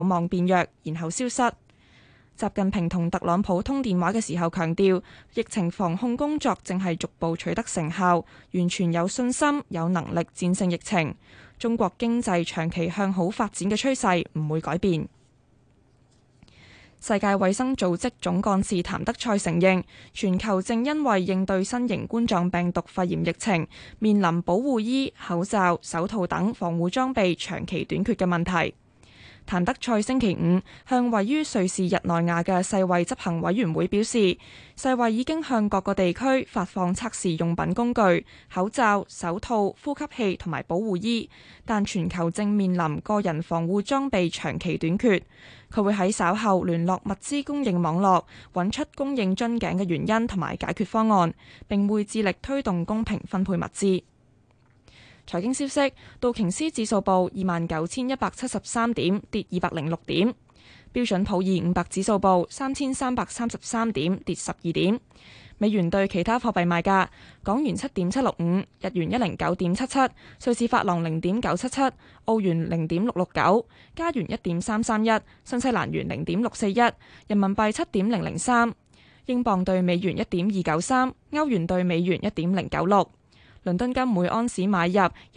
望變弱，然後消失。習近平同特朗普通電話嘅時候強調，疫情防控工作正係逐步取得成效，完全有信心、有能力戰勝疫情。中國經濟長期向好發展嘅趨勢唔會改變。世界衛生組織總幹事譚德塞承認，全球正因為應對新型冠狀病毒肺炎疫情，面臨保護衣、口罩、手套等防護裝備長期短缺嘅問題。譚德塞星期五向位於瑞士日內瓦嘅世衛執行委員會表示，世衛已經向各個地區發放測試用品工具、口罩、手套、呼吸器同埋保護衣，但全球正面臨個人防護裝備長期短缺。佢會喺稍後聯絡物資供應網絡，揾出供應樽頸嘅原因同埋解決方案，並會致力推動公平分配物資。財經消息，道瓊斯指數報29,173點，跌206點；標準普爾500指數報3,333點，跌12點。美元對其他貨幣賣價：港元7.765，日元109.77，瑞士法郎0.977，澳元0.669，加元1.331，新西蘭元0.641，人民幣7.003，英鎊對美元1.293，歐元對美元1.096。倫敦金每安士買入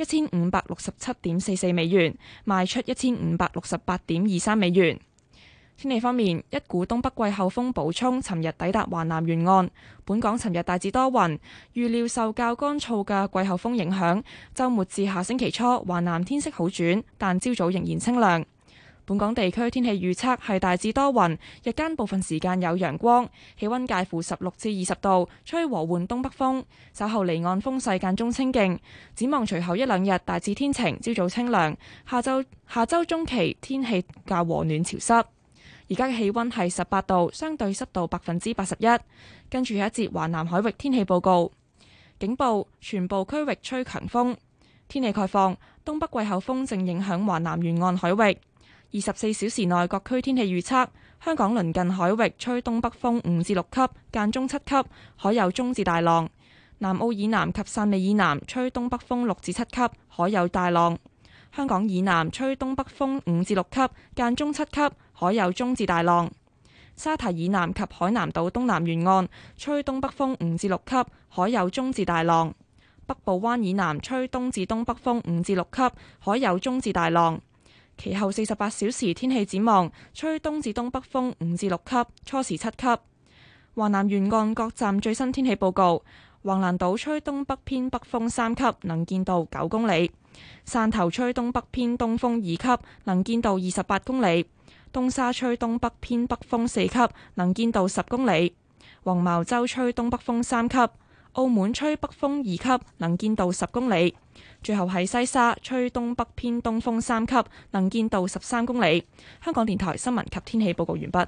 1567.44美元，賣出1568.23美元。天氣方面，一股東北季候風補充尋日抵達華南沿岸，本港尋日大致多雲，預料受較乾燥嘅季候風影響，週末至下星期初華南天色好轉，但朝早仍然清涼。本港地區天氣預測係大致多雲，日間部分時間有陽光，氣溫介乎16至20度，吹和緩東北風，稍後離岸風勢間中清勁。展望隨後一兩日大致天晴，朝早清涼，下週中期天氣較和暖潮濕。而家嘅氣溫係18度，相對濕度81%。跟住有一節華南海域天氣報告，警報，全部區域吹強風。天氣概況，東北季候風正影響華南沿岸海域。24小時內各區天氣預測：香港鄰近海域吹東北風5至6級，間中7級，海有中至大浪；南澳以南及汕尾以南吹東北風6至7級，海有大浪；香港以南吹東北風5至6級，間中7級，海有中至大浪；沙堤以南及海南島東南沿岸吹東北風5至6級，海有中至大浪；北部灣以南吹東至東北風5至6級，海有中至大浪。其後48小時天氣展望，吹東至東北風5至6級，初時7級。華南沿岸各站最新天氣報告：橫瀾島吹東北偏北風3級，能見度9公里；汕頭吹東北偏東風2級，能見度28公里；東沙吹東北偏北風4級，能見度10公里；黃茅洲吹東北風3級；澳門吹北風2級，能見度10公里。最後係西沙吹東北偏東風3級，能見度13公里。香港電台新聞及天氣報告完畢。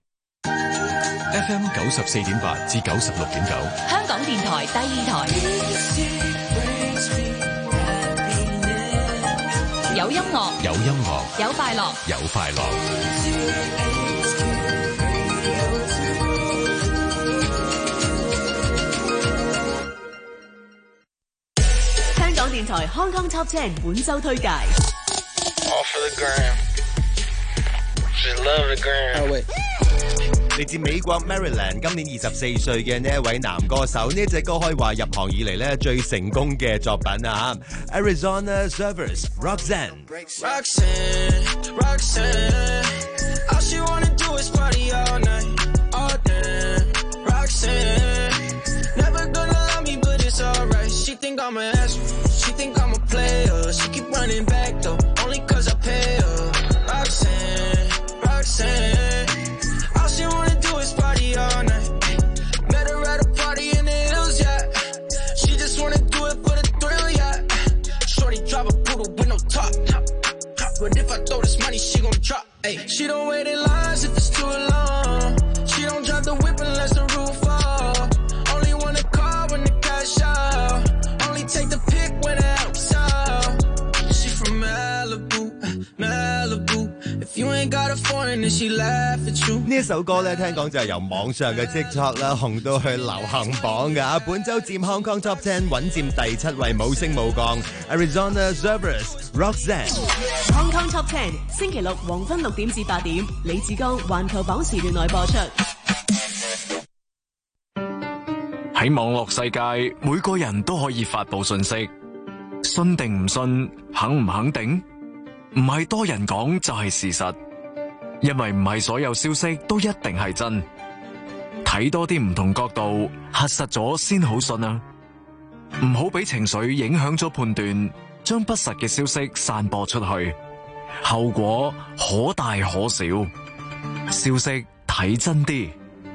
FM 94.8至96.9， 香港電台第二台。有音樂， 有音樂， 有快樂， 有快樂。 電台 Hong Kong Top 10本周推介。 嚟自美國 Maryland， 今年24歲嘅呢一位男歌手，呢隻歌可以話入行以嚟咧最成功嘅作品啊 ！Arizona Servers Roxanne。All she wanna do is party all night, all day. Roxanne, never gonna love me, but it's alright. She think I'm an asshole, she think I'm a player. She keep running back though, only cause I pay her. Roxanne, Roxanne, all she wanna do is party all night. Met her at a party in the hills, yeah. She just wanna do it for the thrill, yeah. Shorty drive a poodle with no top, but if I throw this money, she gon' drop. Ay. She don't wait in lines if it's too long. She don't drive the whip unless the roof fall. Only want a car when the cash out. Only take the pick when it helps out. She from Malibu, Malibu. If you ain't got got a foreign and she laugh at you。 呢一首歌咧，聽講就係由網上嘅 TikTok 啦紅到去流行榜㗎。本周佔 Hong Kong Top 10穩佔第7位，冇升冇降。Arizona Zerberus Roxanne。 Hong Kong Top 10星期六黃昏6點至8點，李志剛環球榜時段內播出。 喺網絡世界，每個人都可以發佈信息，信定唔信，肯唔肯定，唔係多人講就係事實，因為唔係所有消息都一定係真，睇多啲唔同角度，核實咗先好信啊！唔好俾情緒影響咗判斷，將不實嘅消息散播出去，後果可大可小。消息睇真啲。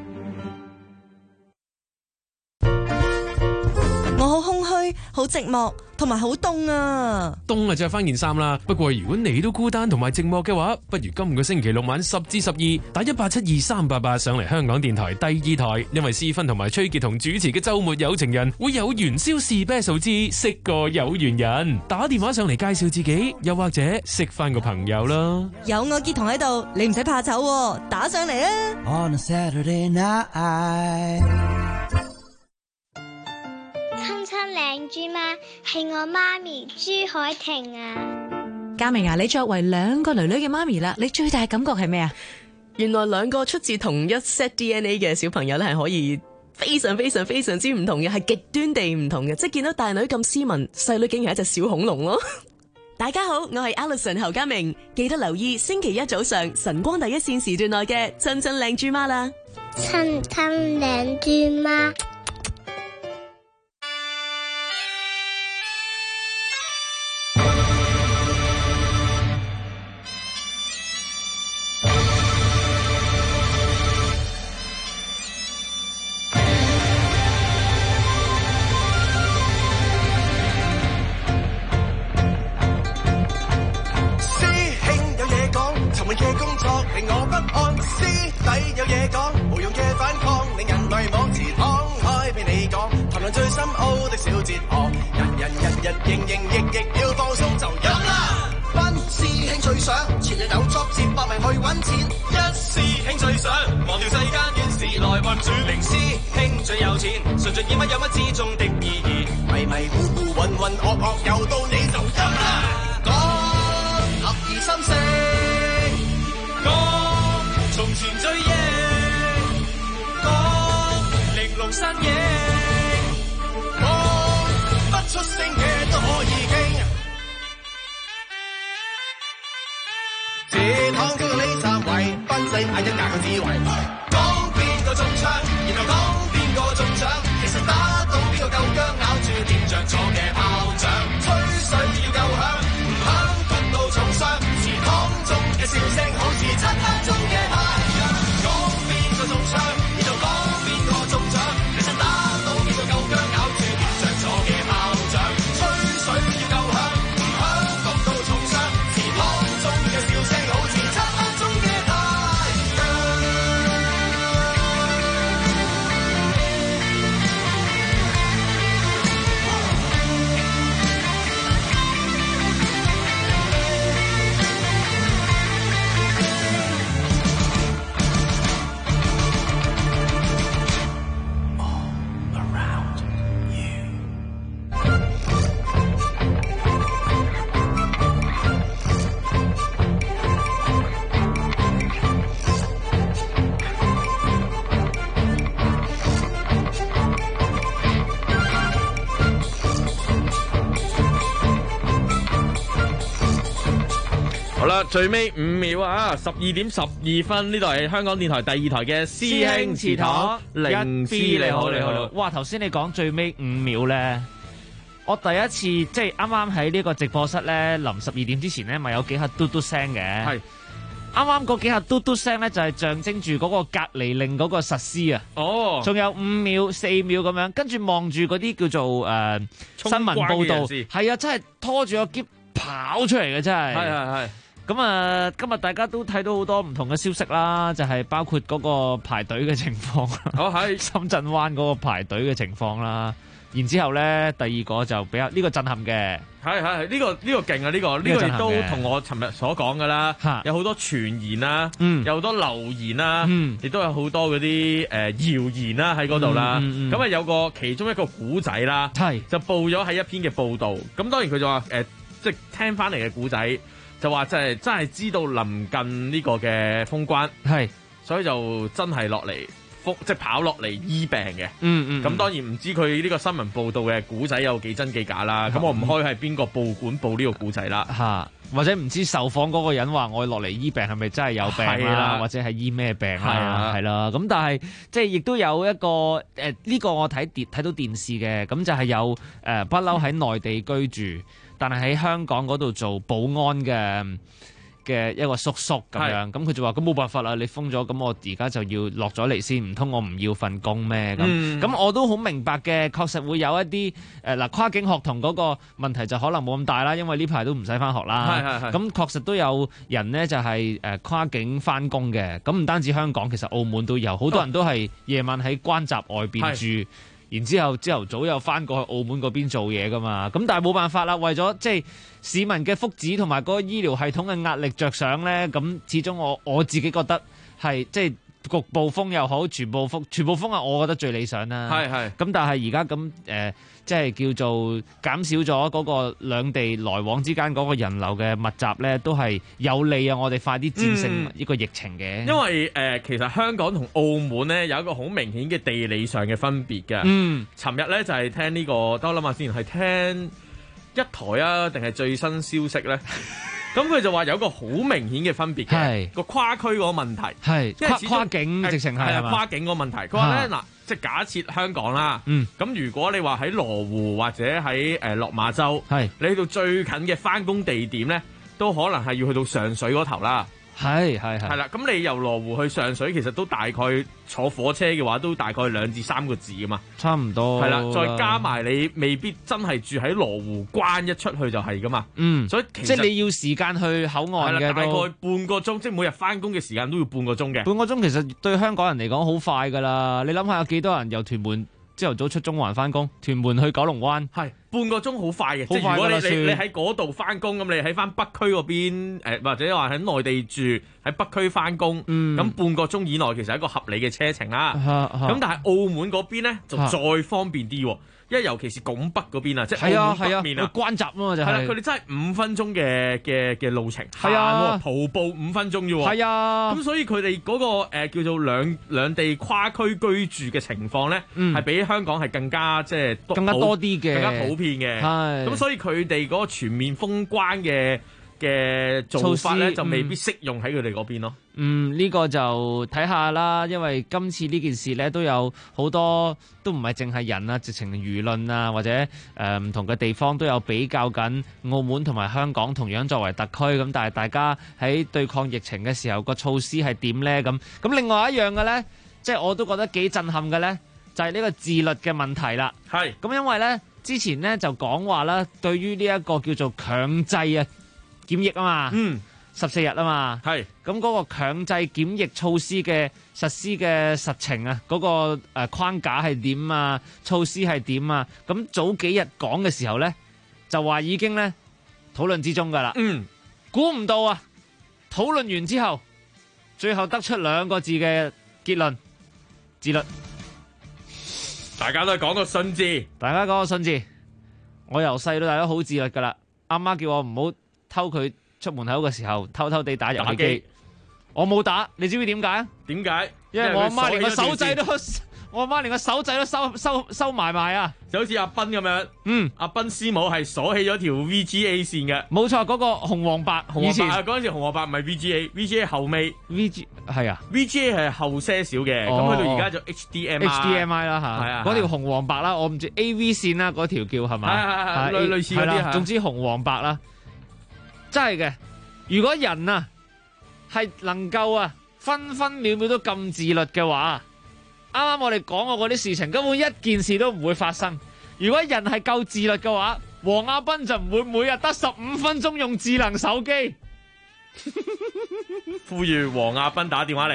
我好空虛，好寂寞，同埋好凍啊！ 凍啊，着翻件衫啦。不過如果你都孤單同埋寂寞嘅話，不如今個星期六晚10至12打1872388上嚟香港電台第2台，因為思芬同埋崔傑同主持嘅週末有情人會有元宵士啤數之識個有緣人，打電話上嚟介紹自己，又或者識翻個朋友啦。 有我傑彤喺度，你唔使怕醜，打上嚟啊 On a Saturday night。 親親靚豬媽係我媽咪朱海婷啊！ 嘉明啊，你作為2個女女嘅媽咪啦，你最大感覺係咩啊？ 原來2個出自同一 set DNA 嘅小朋友咧，係可以非常之唔同嘅，係極端地唔同嘅。即係見到大女咁斯文，細女竟然係一隻小恐龍咯！大家好，我係 Alison 侯嘉明，記得留意星期一早上晨光第一線時段內嘅親親靚豬媽啦！ 親親靚豬媽。 最尾5秒啊！12點12分，呢度係香港電台第2台嘅師兄祠堂，靈芝你好。 哇！頭先你講最尾5秒咧，我第一次即係啱啱喺呢個直播室咧，臨12點之前咧，咪有幾下嘟嘟聲嘅。係啱啱嗰幾下嘟嘟聲咧，就係象徵住嗰個隔離令嗰個實施啊。哦，仲有5秒、4秒咁樣，跟住望住嗰啲叫做新聞報導，係啊，真係拖住個篋跑出嚟嘅，真係。係。咁啊，今日大家都睇到好多唔同嘅消息啦，就係包括嗰個排隊嘅情況，係深圳灣嗰個排隊嘅情況啦。 然之後咧，第二個就比較呢個震撼嘅。 係呢個勁啊！呢個亦都同我尋日所講噶啦，有好多傳言啦，有好多流言啦，亦都有好多嗰啲謠言啦喺嗰度啦。咁啊有其中一個古仔啦，就報咗喺一篇嘅報導。咁當然佢就話即係聽翻嚟嘅古仔，就話真係知道臨近呢個嘅封關，所以就真係落嚟。即係跑落嚟醫病嘅，咁當然唔知佢呢個新聞報導嘅古仔有幾真幾假啦。咁我唔開係邊個報館報呢個古仔啦， 或者唔知受訪嗰個人話我落嚟醫病係咪真係有病啦，或者係醫咩病啦，係啦。咁但係即係亦都有一個呢個我睇到電視嘅，咁就係有不嬲喺內地居住，但係喺香港嗰度做保安嘅一個叔叔咁樣，咁佢就話：咁冇辦法啦，你封咗，咁我而家就要落咗嚟先，唔通我唔要份工咩？咁我都好明白嘅，確實會有一啲跨境學童嗰個問題就可能冇咁大啦，因為呢排都唔使翻學啦。咁確實都有人呢就係跨境翻工嘅，咁唔單止香港，其實澳門都有，好多人都係夜晚喺關閘外邊住。然之後朝頭早又翻過去澳門嗰邊做嘢噶嘛，咁但係冇辦法啦，為咗即係市民嘅福祉同埋嗰個醫療系統嘅壓力着想咧，咁始終我自己覺得係即係局部封又好，全部封係我覺得最理想啦。咁但係而家咁即係叫做減少咗嗰個兩地來往之間嗰個人流嘅密集咧，都係有利啊！我哋快啲戰勝呢個疫情嘅。因為其實香港同澳門咧有一個好明顯嘅地理上嘅分別嘅。尋日咧就係聽呢個，等我諗下先，係聽一台啊，定係最新消息咧？咁佢就話有一個好明顯嘅分別嘅，個跨區嗰個問題， 即係跨境直情係跨境嗰個問題。佢話咧嗱，即係假設香港啦，咁如果你話喺羅湖或者喺落馬洲，你去到最近嘅返工地點咧，都可能係要去到上水嗰頭啦。係啦，咁你由羅湖去上水，其實都大概坐火車嘅話，都大概2至3個字噶嘛， 差唔多。 係啦，再加埋你未必真係住喺羅湖關一出去就係噶嘛。所以其實即係你要時間去口岸嘅， 大概半個鐘，即係每日翻工嘅時間都要半個鐘嘅。 半個鐘其實對香港人嚟講好快噶啦，你諗下有幾多人由屯門朝頭早出中環翻工，屯門去九龍灣，係半個鐘好快嘅。即係如果你喺嗰度翻工，咁你喺翻北區嗰邊或者話喺內地住喺北區翻工，咁半個鐘以內其實係一個合理嘅車程啦。咁但係澳門嗰邊咧就再方便啲。因為尤其是拱北嗰邊啊，即係澳門北面啊， 關閘啊嘛就係。係啦，佢哋真係5分鐘嘅路程，徒步5分鐘啫喎。 係啊， 咁所以佢哋嗰個叫做兩地跨區居住嘅情況咧，係比香港係更加即係更加多啲嘅， 更加普遍嘅。係。咁所以佢哋嗰個全面封關嘅做法咧，就未必適用喺佢哋嗰邊咯。 呢個就睇下啦，因為今次呢件事咧都有好多都唔係淨係人啊，直情輿論啊，或者唔同嘅地方都有比較緊澳門同埋香港同樣作為特區咁，但係大家喺對抗疫情嘅時候個措施係點咧？咁另外一樣嘅咧，即係我都覺得幾震撼嘅咧，就係呢個自律嘅問題啦。係咁，因為咧之前咧就講話啦，對於呢一個叫做強制啊檢疫啊嘛，14日啊嘛，係咁嗰個強制檢疫措施嘅實施嘅實情啊，嗰個框架係點啊，措施係點啊，咁早幾日講嘅時候咧，就話已經咧討論之中噶啦，估唔到啊，討論完之後，最後得出2個字嘅結論：自律。 大家都係講個信字， 大家講個信字。我由細到大都好自律噶啦，阿媽叫我唔好偷佢出門口嘅時候偷偷地打遊戲機，我冇打，你知唔知點解啊？ 點解？ 因為我阿媽連個手掣都，我阿媽連個手掣都收埋啊！ 就好似阿斌咁樣，阿斌師母係鎖起咗條 VGA 線嘅， 冇錯，嗰個紅黃白，以前嗰陣時紅黃白唔係 VGA 後尾 VG 係啊 ，VGA 係後些少嘅，咁去到而家就 HDMI 啦吓，係啊，嗰條紅黃白啦，我唔知 AV 線啦，嗰條叫係咪？ 係類似嗰啲， 總之紅黃白啦。真係嘅，如果人啊係能夠啊分分秒秒都咁自律嘅話，啱啱我哋講過嗰啲事情根本一件事都唔會發生。如果人係夠自律嘅話，黃亞斌就唔會每日得15分鐘用智能手機。 呼籲黃亞斌打電話嚟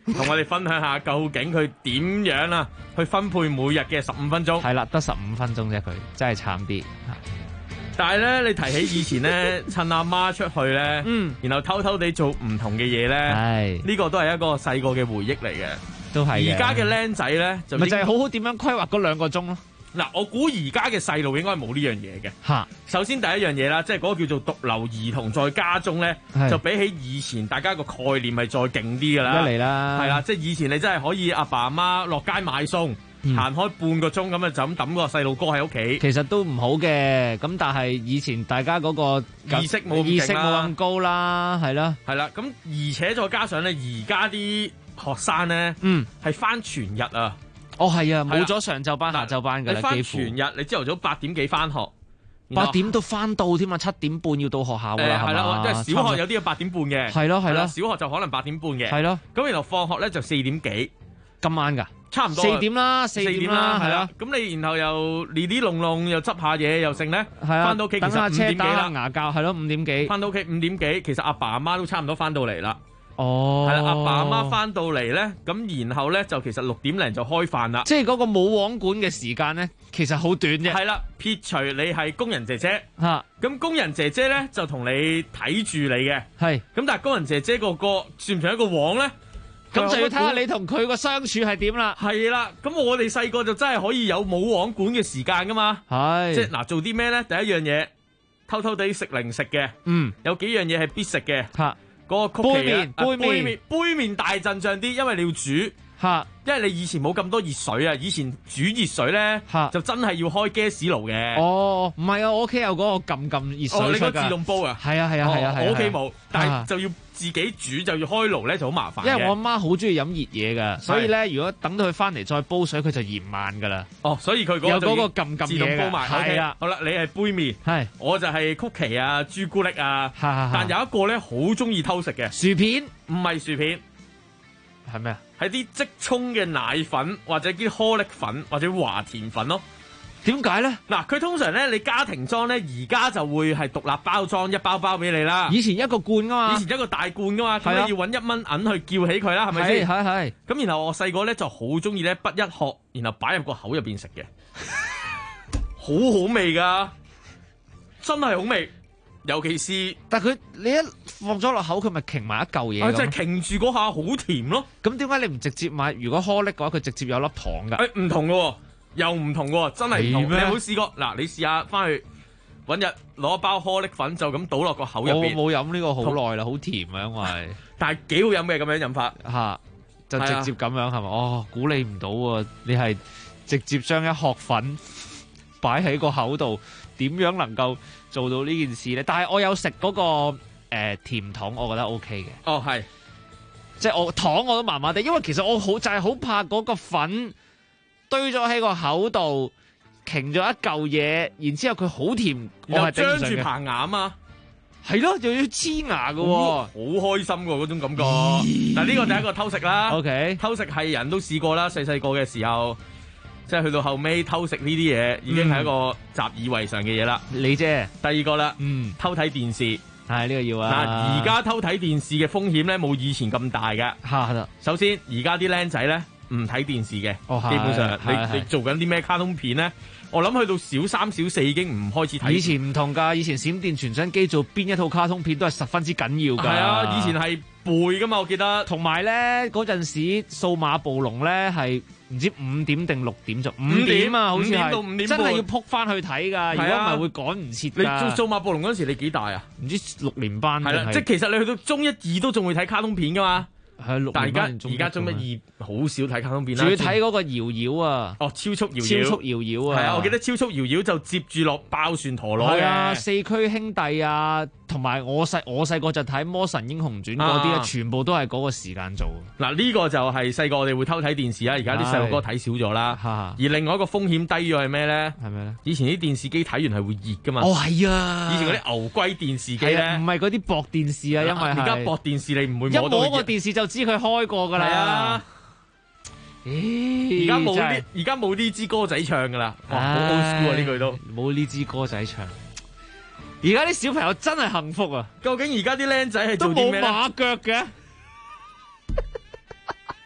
同我哋分享下究竟佢點樣啊去分配每日嘅15分鐘。 係啦，得15分鐘啫，佢真係慘啲。 但係咧，你提起以前咧，趁阿媽出去咧，然後偷偷地做唔同嘅嘢咧，呢個都係一個細個嘅回憶嚟嘅。 都係。 而家嘅僆仔咧，就係好好點樣規劃嗰2個鐘咯。 嗱，我估而家嘅細路應該冇呢樣嘢嘅。嚇，首先第一樣嘢啦，即係嗰個叫做獨留兒童在家中咧，就比起以前大家個概念係再勁啲㗎啦。 一嚟啦， 係啦，即係以前你真係可以阿爸阿媽落街買餸。行開半個鐘咁啊，就咁抌個細路哥喺屋企， 其實都唔好嘅。咁但係以前大家嗰個意識冇咁高啦，係啦， 係啦。咁而且再加上咧，而家啲學生咧，係翻全日啊。 哦，係啊，冇咗上晝班、下晝班㗎啦， 你翻全日，你朝頭早8點幾翻學 ，8點都翻到添啊，7點半要到學校㗎啦，係啦，即係小學有啲要8點半嘅， 係咯， 小學就可能8點半嘅， 係咯。咁然後放學咧就4點幾， 今晚㗎。 差唔多 4點啦，係啦。 咁你然後又呢啲弄又執下嘢又剩咧，翻到屋企其實5點幾啦， 牙教係咯5點幾， 翻到屋企5點幾，其實阿爸阿媽都差唔多翻到嚟啦。 哦， 係啦，阿爸阿媽翻到嚟咧，咁然後咧就其實6點零就開飯啦。 即係嗰個冇網管嘅時間咧，其實好短啫。 係啦，撇除你係工人姐姐嚇，咁工人姐姐咧就同你睇住你嘅，係。咁但係工人姐姐個算唔算一個網咧？ 咁就要睇下你同佢個相處係點啦。 係啦，咁我哋細個就真係可以有冇網管嘅時間噶嘛。係，即係嗱，做啲咩咧？第一樣嘢，偷偷地食零食嘅。有幾樣嘢係必食嘅。嚇，嗰個曲奇杯麵大陣仗啲，因為你要煮。嚇，因為你以前冇咁多熱水啊，以前煮熱水咧就真係要開 gas 爐嘅。哦， 唔係啊，我屋企有嗰個撳熱水。 你個自動煲啊？ 係啊， 我屋企冇，但係就要自己煮，就要開爐咧，就好麻煩。 因為我阿媽好中意飲熱嘢噶，所以咧如果等到佢翻嚟再煲水，佢就嫌慢噶啦。 哦，所以佢有嗰個撳自動煲埋。係啊，好啦，你係杯麵，係我就係曲奇啊、朱古力啊，但有一個咧好中意偷食嘅薯片， 唔係薯片， 係咩啊？ 係啲即沖嘅奶粉或者啲顆粒粉或者華甜粉咯。 點解咧？嗱， 佢通常咧，你家庭裝咧，而家就會係獨立包裝一包包俾你啦。 以前一個罐噶嘛， 以前一個大罐噶嘛，咁你要搵1蚊銀去叫起佢啦，係咪先？ 係。 咁然後我細個咧就好中意咧，滗一殼，然後擺入個口入邊食嘅，好好味噶，真係好味。尤其是， 但係你一放咗落口，佢咪瓊埋一嚿嘢。 即係瓊住嗰下好甜咯。 咁點解你唔直接買？如果顆粒嘅話，佢直接有粒糖㗎。 唔同嘅。又唔同喎，真係唔同。你有冇試過？嗱，你試下翻去揾日攞一包顆粒粉，就咁倒落個口入邊。 我冇飲呢個好耐啦，好甜啊，因為但係幾好飲嘅咁樣飲法嚇，就直接咁樣係咪？哦，估你唔到喎，你係直接將一殼粉擺喺個口度，點樣能夠做到呢件事咧？但係我有食嗰個甜筒，我覺得 OK 嘅。 哦，係， 即係我糖我都麻麻地，因為其實我就係好怕嗰個粉堆咗喺個口度，瓊咗一嚿嘢，然之後佢好甜，我係張住棚牙啊嘛， 係咯，又要黐牙㗎喎， 好開心㗎嗰種感覺。嗱，呢個第一個偷食啦 ，OK， 偷食係人都試過啦，細個嘅時候，即係去到後尾偷食呢啲嘢，已經係一個習以為常嘅嘢啦。 你啫， 第二個啦，偷睇電視， 係呢個要啊。 嗱，而家偷睇電視嘅風險咧，冇以前咁大㗎。 嚇， 首先而家啲僆仔咧，唔睇電視嘅，基本上你做緊啲咩卡通片咧？我諗去到小3、小4已經唔開始睇。 以前唔同㗎，以前閃電傳真機做邊一套卡通片都係十分之緊要㗎。 係啊，以前係背㗎嘛，我記得。 同埋咧嗰陣時數碼暴龍咧係唔知5點定6點就5點啊，好似係 5點真係要撲翻去睇㗎，如果唔係會趕唔切㗎。 你做數碼暴龍嗰陣時你幾大啊？ 唔知6年班。係啦， 即係其實你去到中1、2都仲會睇卡通片㗎嘛。 係， 但係而家中1、2好少睇卡通片啦。 仲要睇嗰個搖搖啊！ 哦，超速搖搖啊！係啊，我記得超速搖搖就接住落爆旋陀螺嘅。係啊， 四驅兄弟啊，同埋我細個就睇《魔神英雄傳》嗰啲啊，全部都係嗰個時間做。 嗱，呢個就係細個我哋會偷睇電視啦，而家啲細路哥睇少咗啦。而另外一個風險低咗係咩咧？ 係咩咧？ 以前啲電視機睇完係會熱噶嘛？ 哦，係啊！ 以前嗰啲牛龜電視機咧， 唔係嗰啲薄電視啊，因為而家薄電視你唔會摸到。 一摸個電視就知佢開過㗎啦。係啊！ 而家冇呢支歌仔唱噶啦，哇，好 old school 啊！呢句都冇呢支歌仔唱。而家啲小朋友真係幸福啊！ 究竟而家啲僆仔係做啲咩咧？ 都冇馬腳嘅。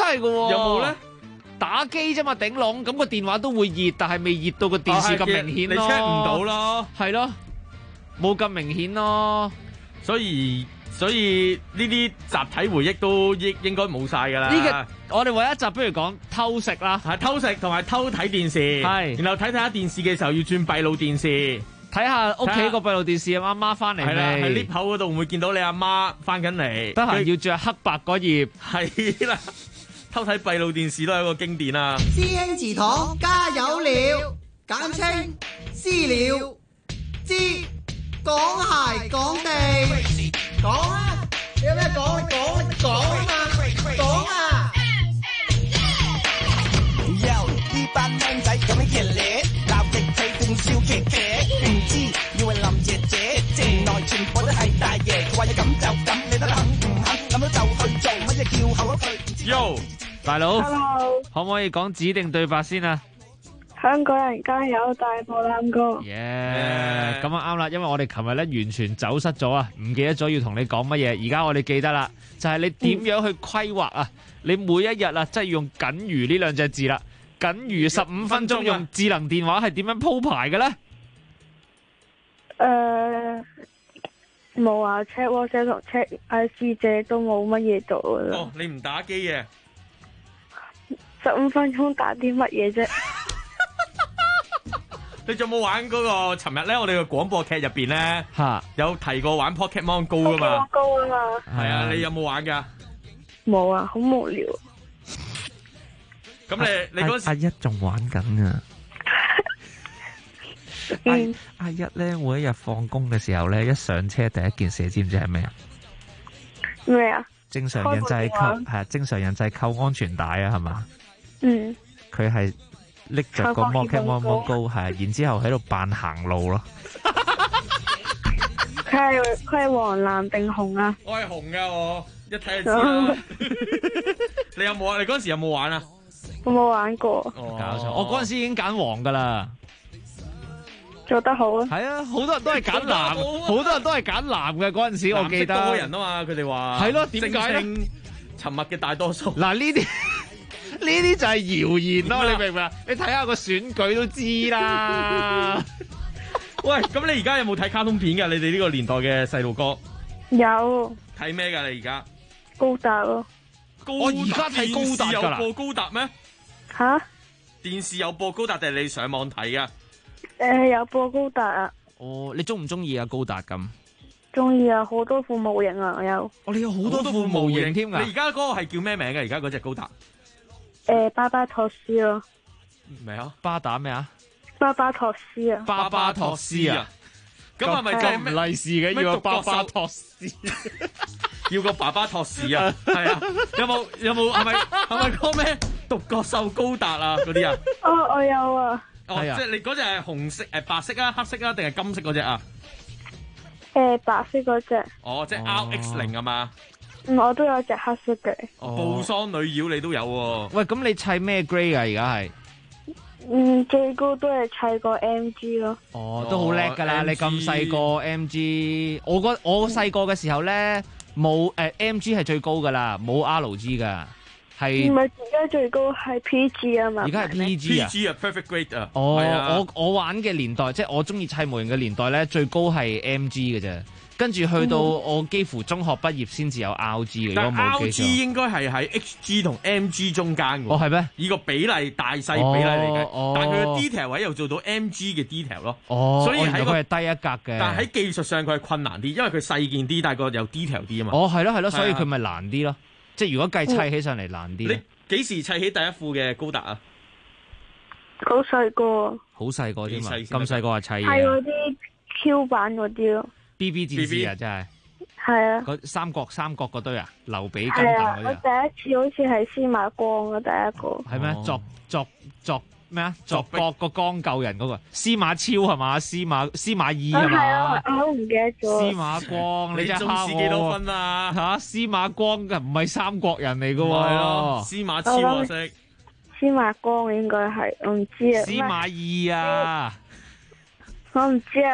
真係㗎喎。 有冇咧？ 打機啫嘛，頂籠咁個電話都會熱，但係未熱到個電視咁明顯咯。 你 check 唔到咯， 係咯，冇咁明顯咯。 所以呢啲集體回憶都應該冇晒㗎啦。 呢個我哋唯一集不如講偷食啦， 係偷食同埋偷睇電視， 係然後睇下電視嘅時候要轉閉路電視， 睇下屋企個閉路電視阿媽翻嚟未？ 喺 lift 口嗰度會唔會見到你阿媽翻緊嚟？ 得閒要着黑白嗰頁， 係啦。偷睇閉路電視都係一個經典啊！ 師兄祠堂加油了，簡稱私了，知講鞋講地，講啊！有咩講？講啊！講啊！ Yo， 呢班靚仔咁樣熱烈，鬧極氣定笑騎騎，唔知以為林姐姐，城內全部都係大爺，佢話要咁就咁，你得肯唔肯？諗到就去做，乜嘢叫後一句 ？Yo， 大佬 ，Hello， 可唔可以講指定對白先啊？ 香港人加油，大步攬歌。 耶，咁啊啱啦，因為我哋琴日咧完全走失咗啊，唔記得咗要同你講乜嘢，而家我哋記得啦，就係你點樣去規劃啊？你每一日啊，即係用僅餘呢兩隻字啦，僅餘15分鐘用智能電話係點樣鋪排嘅咧？ 冇啊 ，check WhatsApp 同 check IC 姐都冇乜嘢做噶啦。 哦，你唔打機嘅 ？15分鐘打啲乜嘢啫？ 你仲有冇玩嗰個？尋日咧，我哋嘅廣播劇入邊咧，有提過玩 Pokemon Go 噶嘛？ 高啊嘛。 係啊，你有冇玩噶？ 冇啊，好無聊。 咁你嗰時阿一仲玩緊啊！阿一咧，每一日放工嘅時候咧，一上車第一件事，知唔知係咩啊？ 咩啊？ 正常人就係扣，係啊，正常人就係扣安全帶啊，係嘛？ 嗯。 佢係拎着個 Pokemon Go， 係，然之後喺度扮行路咯。 佢係黃藍定紅啊？ 我係紅噶，我一睇就知啦。你有冇啊？你嗰時有冇玩啊？ 我冇玩過。 搞錯，我嗰陣時已經揀黃噶啦。 做得好啊！ 係啊，好多人都係揀藍，好多人都係揀藍嘅嗰陣時，我記得。 多人啊嘛，佢哋話。係咯，點解咧？沉默嘅大多數。 嗱呢啲就係謠言咯，你明唔明啊？你睇下個選舉都知啦。 喂，咁你而家有冇睇卡通片噶？你哋呢個年代嘅細路哥。 有。 睇咩噶？你而家？ 高達咯。 我而家睇高達噶啦。有播高達咩？ 吓？ 電視有播高達定係你上網睇噶？ 有播高達啊！ 哦，你中唔中意啊高達咁？ 中意啊，好多副模型啊，有。 你有好多副模型添噶？ 你而家嗰個係叫咩名嘅？而家嗰隻高達？ 巴巴托斯咯。 咩啊？ 巴打咩啊？ 巴巴托斯啊！ 巴巴托斯啊！ 咁係咪就係唔利是嘅要個巴巴托斯？ 要個爸爸托士啊！係啊！有冇係咪嗰個咩獨角獸高達啊嗰啲啊？ 我有啊。 哦，即係你嗰隻係紅色白色啊、黑色啊，定係金色嗰隻啊？ 白色嗰隻。 哦，即係 RX0啊嘛。 我都有隻黑色嘅。 布桑女妖你都有喎。 喂，咁你砌咩 grade 啊？而家係？ 最高都係砌個 MG 咯。 哦，都好叻噶啦！你咁細個 MG，我細個嘅時候咧冇MG 係最高噶啦，冇 RG 噶。係唔係而家最高係 PG 啊嘛？ 而家係 PG 啊 ，PG 啊 ，Perfect Grade 啊。 哦，我玩嘅年代，即係我中意砌模型嘅年代咧，最高係 MG 嘅啫。跟住去到我幾乎中學畢業先至有 RG 嘅。 但 RG 應該係喺 HG 同 MG 中間嘅。 哦，係咩？ 以個比例大細比例嚟嘅，但係佢嘅 detail 位又做到 MG 嘅 detail 咯。 哦， 所以喺佢係低一格嘅。 但係喺技術上佢係困難啲，因為佢細件啲，但係個有 detail 啲啊嘛。 哦，係咯係咯，所以佢咪難啲咯。即係如果計砌起上嚟難啲。 你幾時砌起第一副嘅高達啊？ 好細個。 好細個添嘛？咁細個啊砌嘢。 係嗰啲 Q 版嗰啲咯。 BB 戰士啊，真係。 係啊。 嗰三國嗰堆啊，劉備跟係啊，我嗰啲。 第一次好似係司馬光啊，第一個。 係咩？作咩啊？作博個光救人嗰個司馬超係嘛？司馬懿係嘛？ 係啊，我都唔記得咗。 司馬光，你真係中試幾多分啊？ 吓，司馬光嘅唔係三國人嚟噶喎。司馬超我識。 司馬光應該係，我唔知啊。 司馬懿啊， 我唔知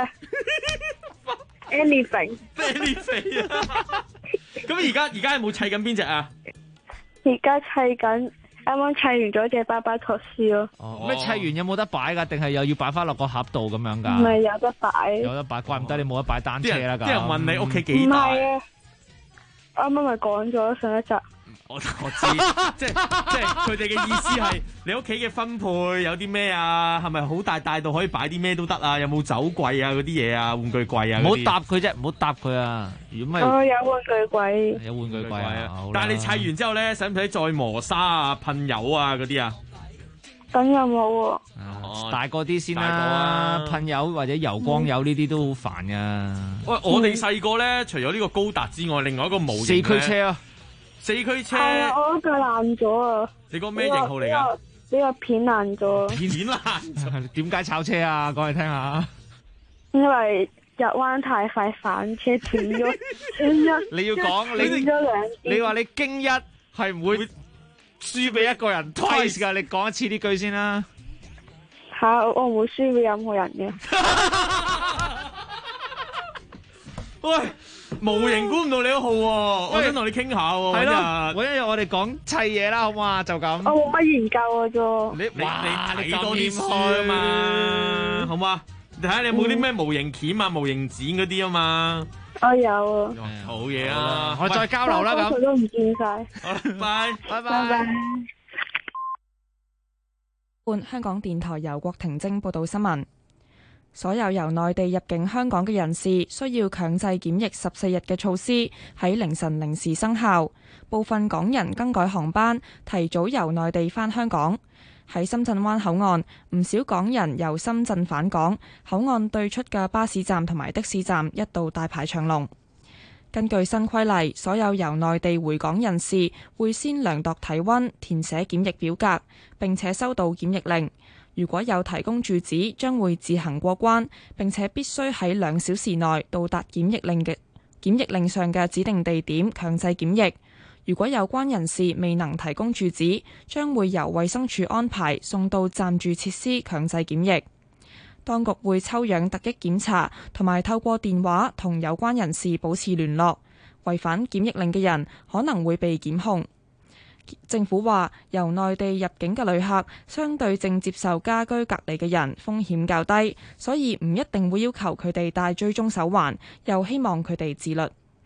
啊。Anything 啊！咁而家有冇砌緊邊隻啊？ 而家砌緊，啱啱砌完咗隻巴巴托斯咯。 咩砌完有冇得擺㗎？定係又要擺翻落個盒度咁樣㗎？ 唔係有得擺。 有得擺，怪唔得你冇得擺單車啦。 啲人問你屋企幾大？ 唔係啊，啱啱咪講咗上一集。 我知，即係佢哋嘅意思係你屋企嘅分配有啲咩啊？係咪好大到可以擺啲咩都得啊？有冇酒櫃啊？嗰啲嘢啊？玩具櫃啊？ 唔好答佢啫，唔好答佢啊！如果唔係， 有玩具櫃， 有玩具櫃啊！ 但係你砌完之後咧，使唔使再磨砂啊、噴油啊嗰啲啊？ 咁又冇喎。 大個啲先啦，噴油或者油光油呢啲都好煩噶。 喂，我哋細個咧，除咗呢個高達之外，另外一個模型 4驅車啊！ 四驅車， 係啊！我嗰個爛咗啊！ 你個咩型號嚟㗎？ 呢個片爛咗。 片爛咗？ 點解炒車啊？講嚟聽下。 因為入彎太快，反車斷咗。 你要講你話你京一係唔會輸俾一個人 twice 㗎？你講一次呢句先啦。 我唔會輸俾任何人嘅。 喂！模型估唔到你一號喎，我想同你傾下喎。 係咯，揾一日我哋講砌嘢啦，好嘛？就咁。 我冇乜研究啊啫。 你睇多啲書啊嘛，好嘛？你睇下你有冇啲咩模型鉗啊、模型剪嗰啲啊嘛？ 我有啊。 好嘢啊！ 我再交流啦咁。 佢都唔見晒。 好啦，拜拜。 香港電台由郭婷晶報道新聞。所有由內地入境香港嘅人士需要強制檢疫14日嘅措施喺凌晨0時生效。部分港人更改航班，提早由內地返香港。喺深圳灣口岸，唔少港人由深圳返港，口岸對出嘅巴士站同埋的士站一度大排長龍。根據新規例，所有由內地回港人士會先量度體溫，填寫檢疫表格，並且收到檢疫令。如果有提供住址，將會自行過關，並且必須喺2小時內到達檢疫令上嘅指定地點強制檢疫。如果有關人士未能提供住址，將會由衛生署安排送到暫住設施強制檢疫。當局會抽樣突擊檢查，同埋透過電話同有關人士保持聯絡。違反檢疫令嘅人可能會被檢控。政府話，由內地入境嘅旅客相對正接受家居隔離嘅人風險較低，所以唔一定會要求佢哋戴追蹤手環，又希望佢哋自律。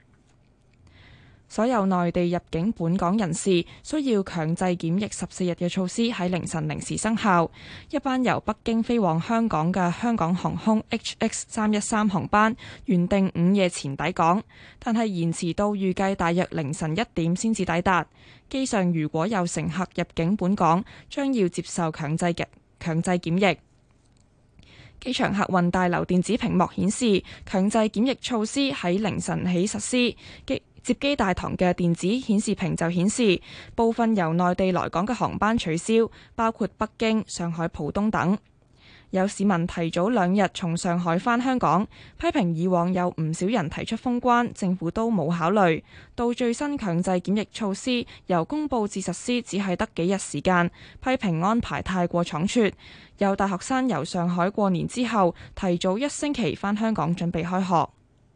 所有內地入境本港人士需要強制檢疫14日嘅措施喺凌晨0時生效。一班由北京飛往香港嘅香港航空 HX313 航班原定午夜前抵港，但係延遲到預計大約凌晨1點先至抵達。機上如果有乘客入境本港，將要接受強制檢疫。機場客運大樓電子屏幕顯示，強制檢疫措施喺凌晨起實施。接機大堂嘅電子顯示屏就顯示，部分由內地來港嘅航班取消，包括北京、上海浦東等。有市民提早2日從上海返香港，批評以往有唔少人提出封關，政府都冇考慮。到最新強制檢疫措施由公佈至實施只係得幾日時間，批評安排太過倉促。有大學生由上海過年之後提早1星期返香港準備開學。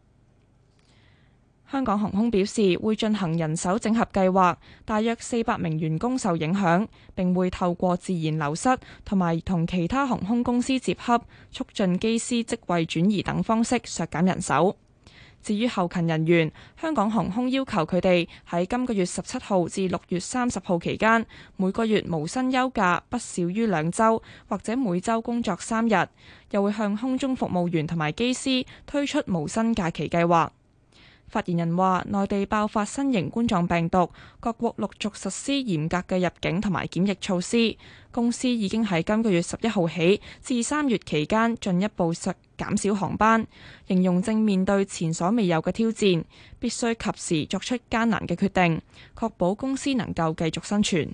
香港航空表示會進行人手整合計劃，大約400名員工受影響，並會透過自然流失同埋同其他航空公司接洽，促進機師職位轉移等方式削減人手。至於後勤人員，香港航空要求佢哋喺今個月17號至6月30號期間，每個月無薪休假不少於2週，或者每週工作3日。又會向空中服務員同埋機師推出無薪假期計劃。發言人話，內地爆發新型冠狀病毒，各國陸續實施嚴格嘅入境同埋檢疫措施。公司已經喺今個月11號起至3月期間進一步減少航班，形容正面對前所未有嘅挑戰，必須及時作出艱難嘅決定，確保公司能夠繼續生存。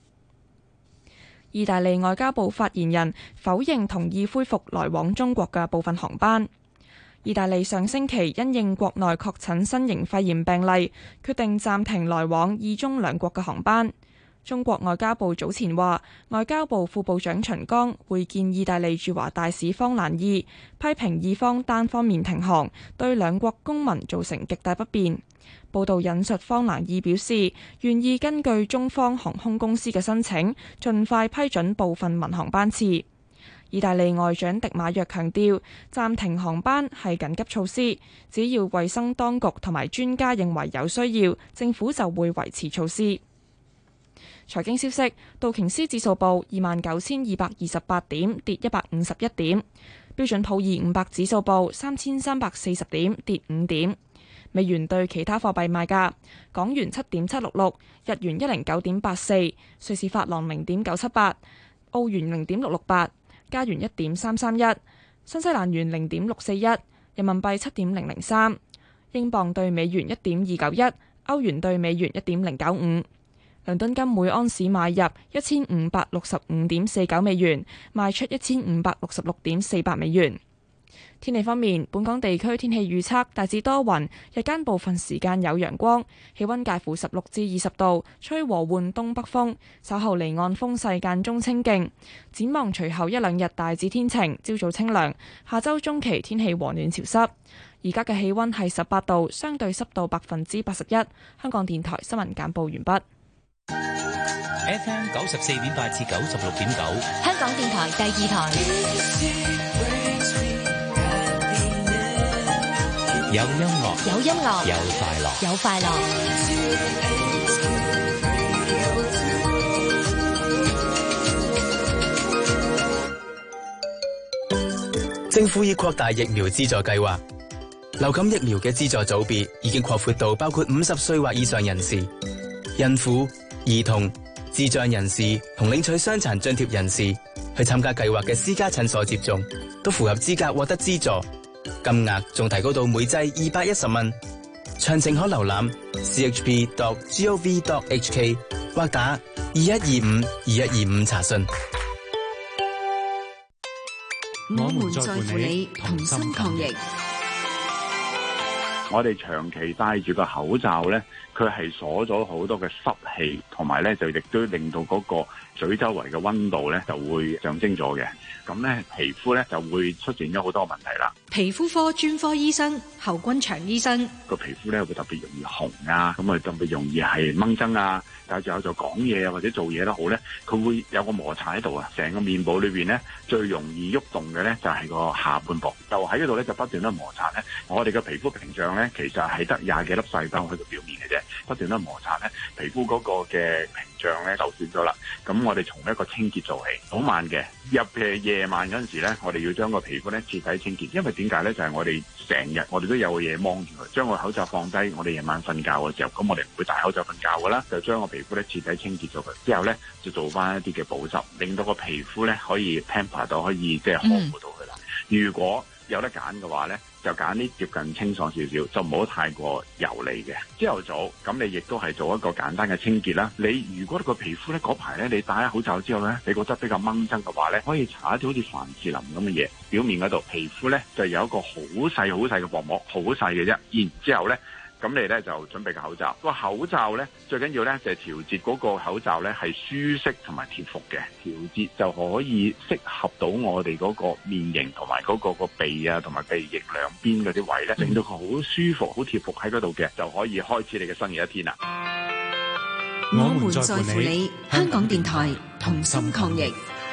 意大利外交部發言人否認同意恢復來往中國嘅部分航班。意大利上星期因應國內確診新型肺炎病例，決定暫停來往意中兩國嘅航班。中國外交部早前話，外交部副部長秦剛會見意大利駐華大使方蘭意，批評意方單方面停航，對兩國公民造成極大不便。 報道引述方蘭義表示，願意根據中方航空公司嘅申請，盡快批准部分民航班次。意大利外長迪馬約強調，暫停航班係緊急措施，只要衛生當局同埋專家認為有需要，政府就會維持措施。財經消息，道瓊斯指數報29,228點，跌151點；標準普爾500指數報3,340點，跌5點。美元對其他貨幣賣價：港元7.766，日元109.84，瑞士法郎0.978，澳元0.668，加元1.331，新西蘭元0.641，人民幣7.003，英鎊對美元1.291，歐元對美元1.095。倫敦金每安士買入1565.49美元，賣出1566.48美元。天氣方面，本港地區天氣預測大致多雲，日間部分時間有陽光，氣溫介乎16至20度，吹和緩東北風，稍後離岸風勢間中清勁。展望隨後一兩日大致天晴，朝早清涼，下周中期天氣和暖潮濕。而家嘅氣溫係18度，相對濕度81%。香港電台新聞簡報完畢。 FM 94.8至96.9， 香港電台第二台。 有音樂， 有音樂， 有快樂， 有快樂。 政府已擴大疫苗資助計劃，流感疫苗嘅資助組別已經擴闊到包括50歲或以上人士、孕婦、兒童、智障人士同領取傷殘津貼人士去參加計劃嘅私家診所接種，都符合資格獲得資助。金額仲提高到每劑210蚊，詳情可瀏覽 chp.gov.hk 或打2125-2125查詢。 我們在乎你，同心抗疫。 我哋長期戴住個口罩咧，佢係鎖咗好多嘅濕氣，同埋咧就亦都令到嗰個嘴周圍嘅溫度咧就會上升咗嘅。咁咧皮膚咧就會出現咗好多問題啦。 皮膚科專科醫生侯君祥醫生， 個皮膚咧會特別容易紅啊，咁啊特別容易係掹憎啊，戴住口罩講嘢啊或者做嘢都好咧，佢會有個摩擦喺度啊。成個面部裏邊咧最容易喐動嘅咧就係個下半部，就喺嗰度咧就不斷咧摩擦咧。我哋嘅皮膚屏障咧其實係得20幾粒細胞喺個表面嘅啫，不斷咧摩擦咧，皮膚嗰個嘅屏障咧受損咗啦。咁我哋從一個清潔做起，好慢嘅。入嘅夜晚嗰陣時咧，我哋要將個皮膚咧徹底清潔，因為點解咧？就係我哋成日我哋都有個嘢蒙住佢，將個口罩放低，我哋夜晚瞓覺嘅時候，咁我哋唔會戴口罩瞓覺噶啦，就將個皮膚咧徹底清潔咗佢，之後咧就做翻一啲嘅補濕，令到個皮膚咧可以 pamper 到，可以即係呵護到佢啦。如果有得揀嘅話咧，就揀啲接近清爽少少，就唔好太過油膩嘅。朝頭早咁，你亦都係做一個簡單嘅清潔啦。你如果個皮膚咧嗰排咧，你戴咗口罩之後咧，你覺得比較掹憎嘅話咧，可以搽一啲好似凡士林咁嘅嘢，表面嗰度皮膚咧就有一個好細嘅薄膜，好細嘅啫。然之後咧，咁你咧就準備個口罩。個口罩咧最緊要咧就係調節嗰個口罩咧係舒適同埋貼服嘅，調節就可以適合到我哋嗰個面型同埋嗰個鼻啊同埋鼻翼兩邊嗰啲位咧，令到佢好舒服、好貼服喺嗰度嘅，就可以開始你嘅新嘅一天啦。 我們在乎你，香港電台同心抗疫。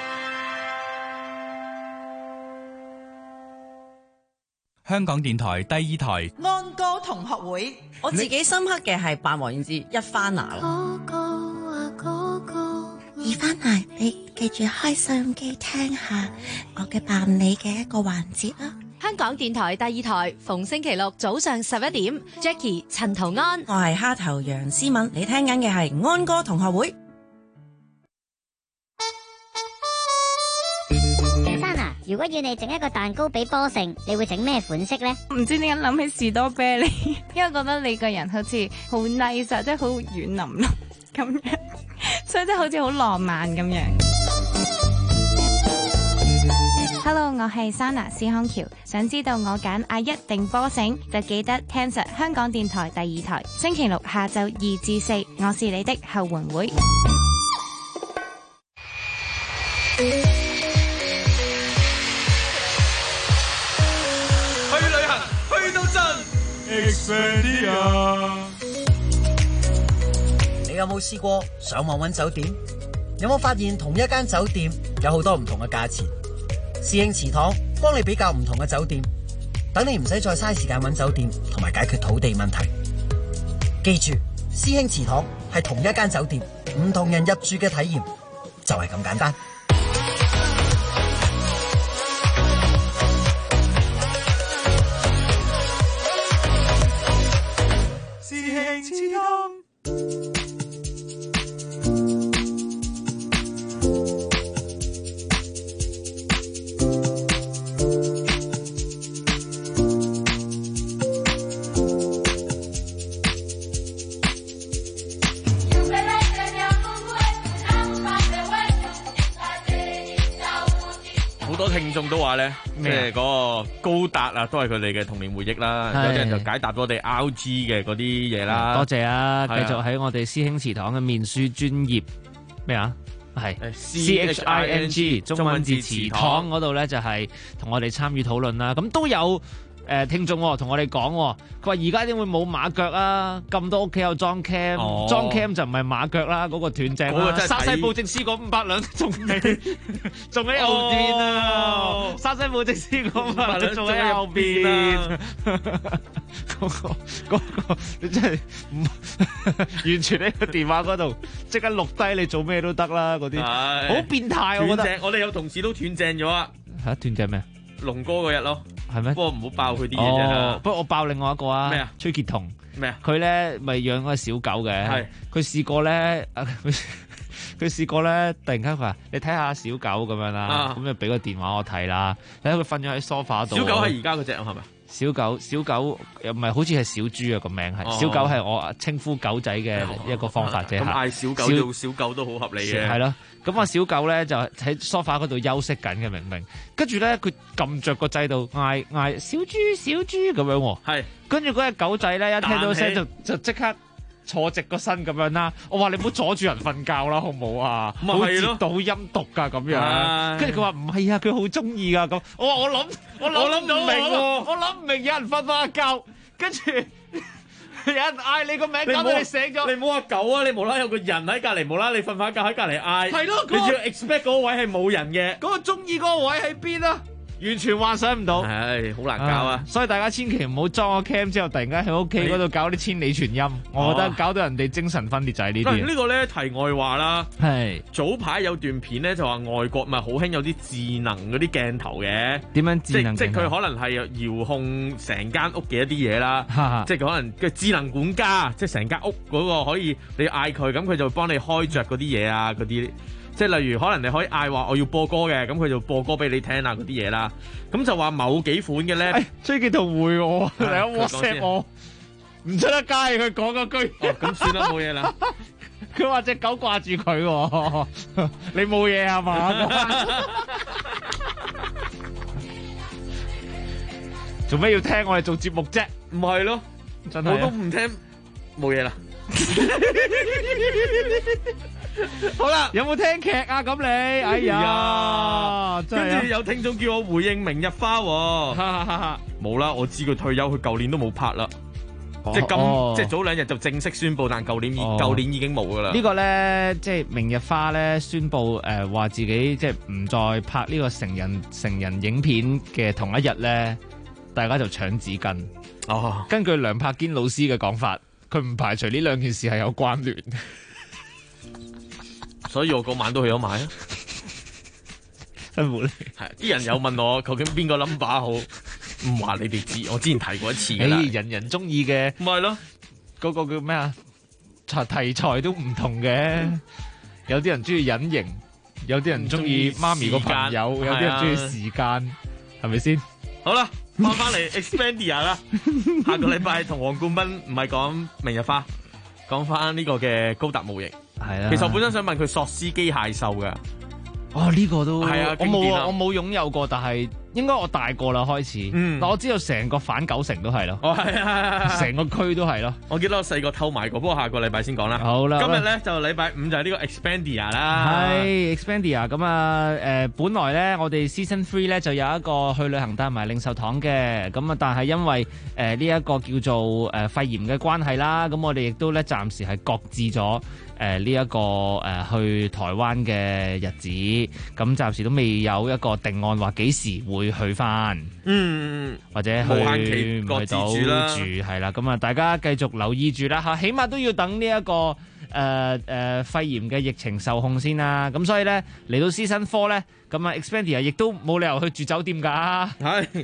香港電台第二台安歌同學會，我自己深刻嘅係扮黃燕之一番娜咯。 二番娜，你記住開收音機聽下我嘅扮你嘅一個環節啦。 香港電台第二台逢星期六早上11點 ，Jackie 陳圖安， 我係蝦頭楊思敏，你聽緊嘅係安歌同學會。 如果要你整一個蛋糕俾波成，你會整咩款式呢？ 唔知點解諗起士多啤梨，因為覺得你個人好似好 nice， 即係好軟腍腍咁樣，所以即係好似好浪漫咁樣。Hello， 我係 Sana 施康橋，想知道我揀阿一定波成，就記得聽實香港電台第二台，星期六下晝2至4，我是你的後援會。 去旅行去到盡 Expedia 有冇試過上網揾酒店？有冇發現同一間酒店有好多唔同嘅價錢？師兄祠堂幫你比較唔同嘅酒店，等你唔使再嘥時間揾酒店同埋解決土地問題。記住，師兄祠堂係同一間酒店，唔同人入住嘅體驗就係咁簡單。 師兄祠堂。 好多聽眾都話咧，即係嗰個高達啊，都係佢哋嘅童年回憶啦。有啲人就解答咗我哋 RG 嘅嗰啲嘢啦。 多謝啊！繼續喺我哋師兄祠堂嘅面書專頁咩啊？係 CHING 中文字祠堂嗰度咧，就係同我哋參與討論啦。咁都有聽眾同我哋講，佢話而家點會冇馬腳啊？咁多屋企有裝 cam， 裝 cam 就唔係馬腳啦，嗰個斷正啦。沙西布政司嗰500兩仲喺後邊啊！沙西布政司嗰500兩仲喺後邊。嗰個你真係完全喺個電話嗰度即刻錄低，你做咩都得啦。嗰啲好變態，我覺得。 我哋有同事都斷正咗啊！ 嚇斷正咩？ 龍哥嗰日咯， 係咩？ 不過唔好爆佢啲嘢啫。 不過我爆另外一個啊。咩啊？崔潔彤。 咩啊？ 佢咧咪養嗰個小狗嘅。係。佢試過咧，佢試過咧，突然間話：你睇下小狗咁樣啦。咁就俾個電話我睇啦。睇下佢瞓咗喺梳化度。 小狗係而家嗰隻係咪？ 小狗又唔係，好似係小豬啊，個名係。小狗係我稱呼狗仔嘅一個方法啫。 咁嗌小狗做小狗都好合理嘅。 係咯。咁啊，小狗咧就喺梳化嗰度休息緊嘅，明明。跟住咧，佢撳着個掣度嗌小豬咁樣。係。跟住嗰隻狗仔咧，一聽到聲就即刻坐直個身咁樣啦。我話你唔好阻住人瞓覺啦，好唔好啊？好接到陰毒噶咁樣。跟住佢話唔係啊，佢好中意噶咁。我話我諗唔明喎，我諗唔明有人瞓翻覺，跟住。有人嗌你個名，搞到你醒咗。 你唔好話狗啊！你無啦有個人喺隔離，無啦你瞓翻覺喺隔離嗌。 係咯， 你要 expect 嗰個位係冇人嘅。 嗰個中意嗰個位喺邊啊？完全幻想唔到。 唉，好難搞啊！ 所以大家千祈唔好裝個 cam 之後，突然間喺屋企嗰度搞啲千里傳音。我覺得搞到人哋精神分裂就係呢啲。 呢個咧題外話啦。 係早排有段片咧就話外國咪好興有啲智能嗰啲鏡頭嘅。 點樣智能鏡頭？ 即係佢可能係遙控成間屋嘅一啲嘢啦。即係佢可能嘅智能管家，即係成間屋嗰個可以你嗌佢，咁佢就幫你開着嗰啲嘢啊嗰啲。即係例如可能你可以嗌話我要播歌嘅，咁佢就播歌俾你聽啊嗰啲嘢啦。咁就話某幾款嘅咧， 崔潔彤回我，嚟咗 WhatsApp 我，唔出得街佢講嗰句。 咁算啦，冇嘢啦。 佢話隻狗掛住佢，你冇嘢係嘛？做咩要聽我哋做節目啫？ 唔係咯，真係我都唔聽，冇嘢啦。 好啦，有冇聽劇啊？咁你，哎呀， 跟住有聽眾叫我回應明日花，冇啦，我知佢退休，佢舊年都冇拍啦，即係早2日就正式宣布，但舊年已經冇噶啦。 呢個咧，即係明日花咧宣布話自己即係唔再拍呢個成人影片嘅同一日咧，大家就搶紙巾。根據梁柏堅老師嘅講法，佢唔排除呢兩件事係有關聯。 所以我嗰晚都去咗買啊， 辛苦你。 係啲人有問我究竟邊個 number 好，唔話你哋知，我之前提過一次㗎啦。 人人中意嘅， 唔係咯， 嗰個叫咩啊？題材都唔同嘅，有啲人中意隱形，有啲人中意媽咪個朋友，有啲人中意時間，係咪先？ 好啦，翻嚟 Expandia 啦，下個禮拜同黃冠斌唔係講明日花，講翻呢個嘅高達模型。係啊，其實我本身想問佢索斯機械獸噶。 呢個都係啊， 我冇擁有過，但係應該我大個啦開始，但我知道成個反九成都係咯，成個區都係咯。 我記得我細個偷買過，不過下個禮拜先講啦。 好啦， 今日咧就禮拜5就係呢個 Expedia 啦。 係 Expedia 咁啊本來咧我哋 Season 3咧就有一個去旅行帶埋零售堂嘅，咁啊但係因為呢一個叫做肺炎嘅關係啦，咁我哋亦都咧暫時係擱置咗呢一個去台灣嘅日子，咁暫時都未有一個定案話幾時會去翻，或者去無限期擱置住啦， 係啦，咁啊大家繼續留意住啦嚇，起碼都要等呢一個肺炎嘅疫情受控先啦，咁所以咧嚟到 Season 4咧，咁啊 Expedia 亦都冇理由去住酒店㗎， 係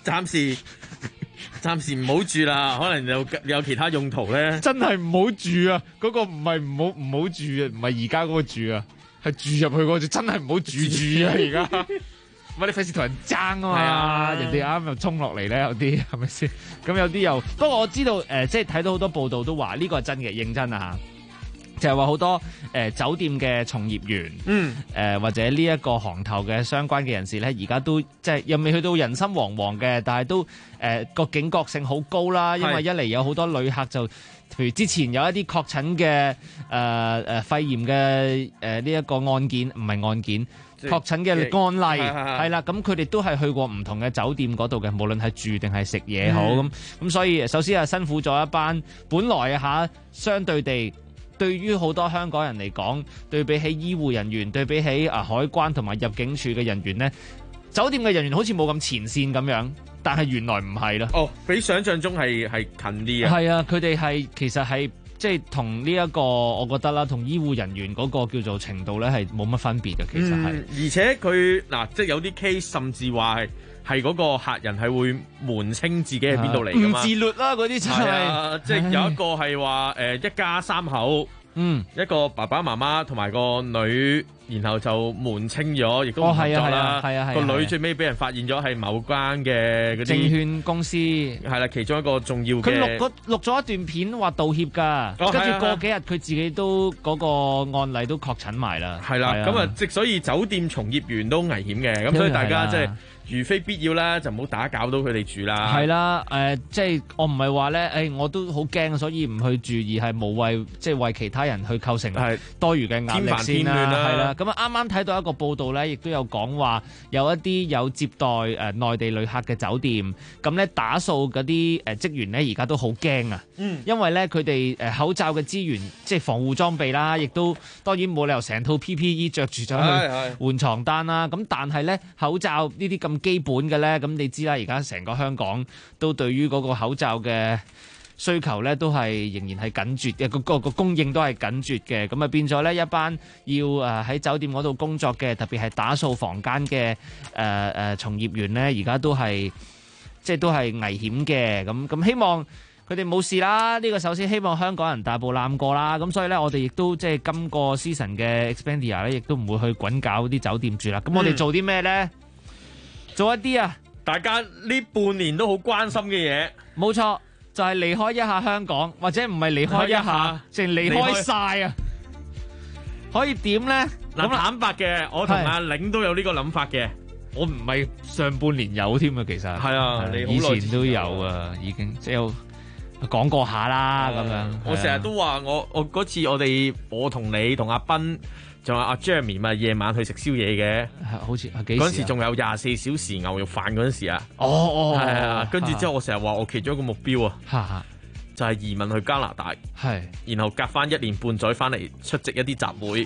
暫時唔好住啦，可能有其他用途咧。 真係唔好住啊！嗰個唔係唔好住啊，唔係而家嗰個住啊，係住入去嗰個真係唔好住啊！而家，你費事同人爭啊嘛，啊人哋啱又衝落嚟咧，有啲係咪先？咁有啲又，不過我知道即係睇到好多報道都話呢個係真嘅，認真啊嚇。就係話好多酒店嘅從業員，或者呢一個行頭嘅相關嘅人士咧，而家都即係又未去到人心惶惶嘅，但係都個警覺性好高啦。因為一嚟有好多旅客就，譬如之前有一啲確診嘅肺炎嘅呢一個案件，唔係案件，確診嘅案例係啦，咁佢哋都係去過唔同嘅酒店嗰度嘅，無論係住定係食嘢好咁，所以首先係辛苦咗一班本來相對地。對於好多香港人嚟講，對比起醫護人員，對比起海關同埋入境處嘅人員呢，酒店嘅人員好似冇咁前線咁樣，但係原來唔係啦。 哦，比想象中係近啲啊。 係啊，佢哋其實係即係同呢一個，我覺得啦，同醫護人員嗰個叫做程度咧係冇乜分別嘅，其實係。 而且佢即係有啲 case 甚至話係嗰個客人係會瞞稱自己係邊度嚟㗎嘛？ 唔自律啦，嗰啲就係。 即係有一個係話一家3口，一個爸爸媽媽同埋個女，然後就瞞稱咗，亦都唔合作啦。個女最尾俾人發現咗係某間嘅嗰啲證券公司， 係啦，其中一個重要嘅。 佢錄咗一段片話道歉㗎，跟住過幾日佢自己都嗰個案例都確診埋啦。 係啦，咁啊，所以酒店從業員都危險嘅，咁所以大家即係。如非必要咧，就唔好打攪到佢哋住啦。 係啦，即係我唔係話咧，我都好驚，所以唔去住，而係無謂即係為其他人去構成多餘嘅壓力先啦。係啦，咁啊啱啱睇到一個報道咧，亦都有講話有一啲有接待內地旅客嘅酒店，咁咧打掃嗰啲職員咧，而家都好驚啊。因為咧佢哋口罩嘅資源，即係防護裝備啦，亦都當然冇理由成套 PPE 着住咗去換床單啦。咁但係咧口罩呢啲咁基本嘅咧，咁你知啦，而家成個香港都對於嗰個口罩嘅需求咧，都係仍然係緊絕嘅，個供應都係緊絕嘅，咁啊變咗咧一班要喺酒店嗰度工作嘅，特別係打掃房間嘅從業員咧，而家都係即係都係危險嘅，咁希望佢哋冇事啦。呢個首先希望香港人大步攬過啦，咁所以咧我哋亦都即係今個 season 嘅 Expedia 咧，亦都唔會去滾搞啲酒店住啦。咁我哋做啲咩咧？做一啲大家呢半年都好關心嘅嘢， 冇錯，就係離開一下香港，或者唔係離開一下，淨離開晒啊！可以點咧？ 坦白嘅，我同阿領都有呢個諗法嘅。 我唔係上半年有添啊，其實係啊，你以前都有啊，已經即係有講過下啦咁樣。 我成日都話我嗰次我同你同阿斌。仲有阿 Jeremy 咪夜晚去食宵夜嘅， 好似幾時嗰陣時仲有24小時牛肉飯嗰陣時啊，係啊，跟住之後我成日話我其中一個目標啊，就係移民去加拿大，然後隔翻1年半載翻嚟出席一啲集會，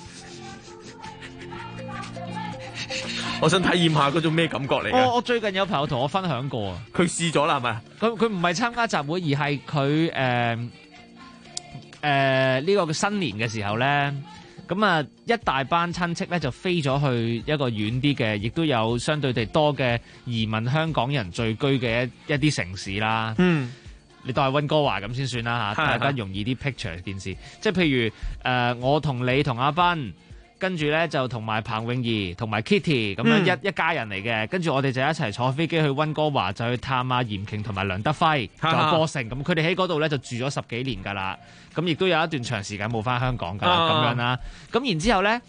我想體驗下嗰種咩感覺嚟嘅。 我最近有朋友同我分享過啊， 佢試咗啦係咪？ 佢唔係參加集會，而係佢呢個新年嘅時候咧。咁啊，一大班親戚咧就飛咗去一個遠啲嘅，亦都有相對地多嘅移民香港人聚居嘅一啲城市啦。你當係溫哥華咁先算啦嚇，大家容易啲 picture 件事。即係譬如我同你同阿斌，跟住咧就同埋彭詠儀同埋 Kitty 咁樣一家人嚟嘅。跟住我哋就一齊坐飛機去溫哥華，就去探阿嚴瓊同埋梁德輝，仲有波成。咁佢哋喺嗰度咧就住咗10幾年㗎啦。咁亦都有一段長時間冇翻香港㗎咁樣啦。咁然之後咧，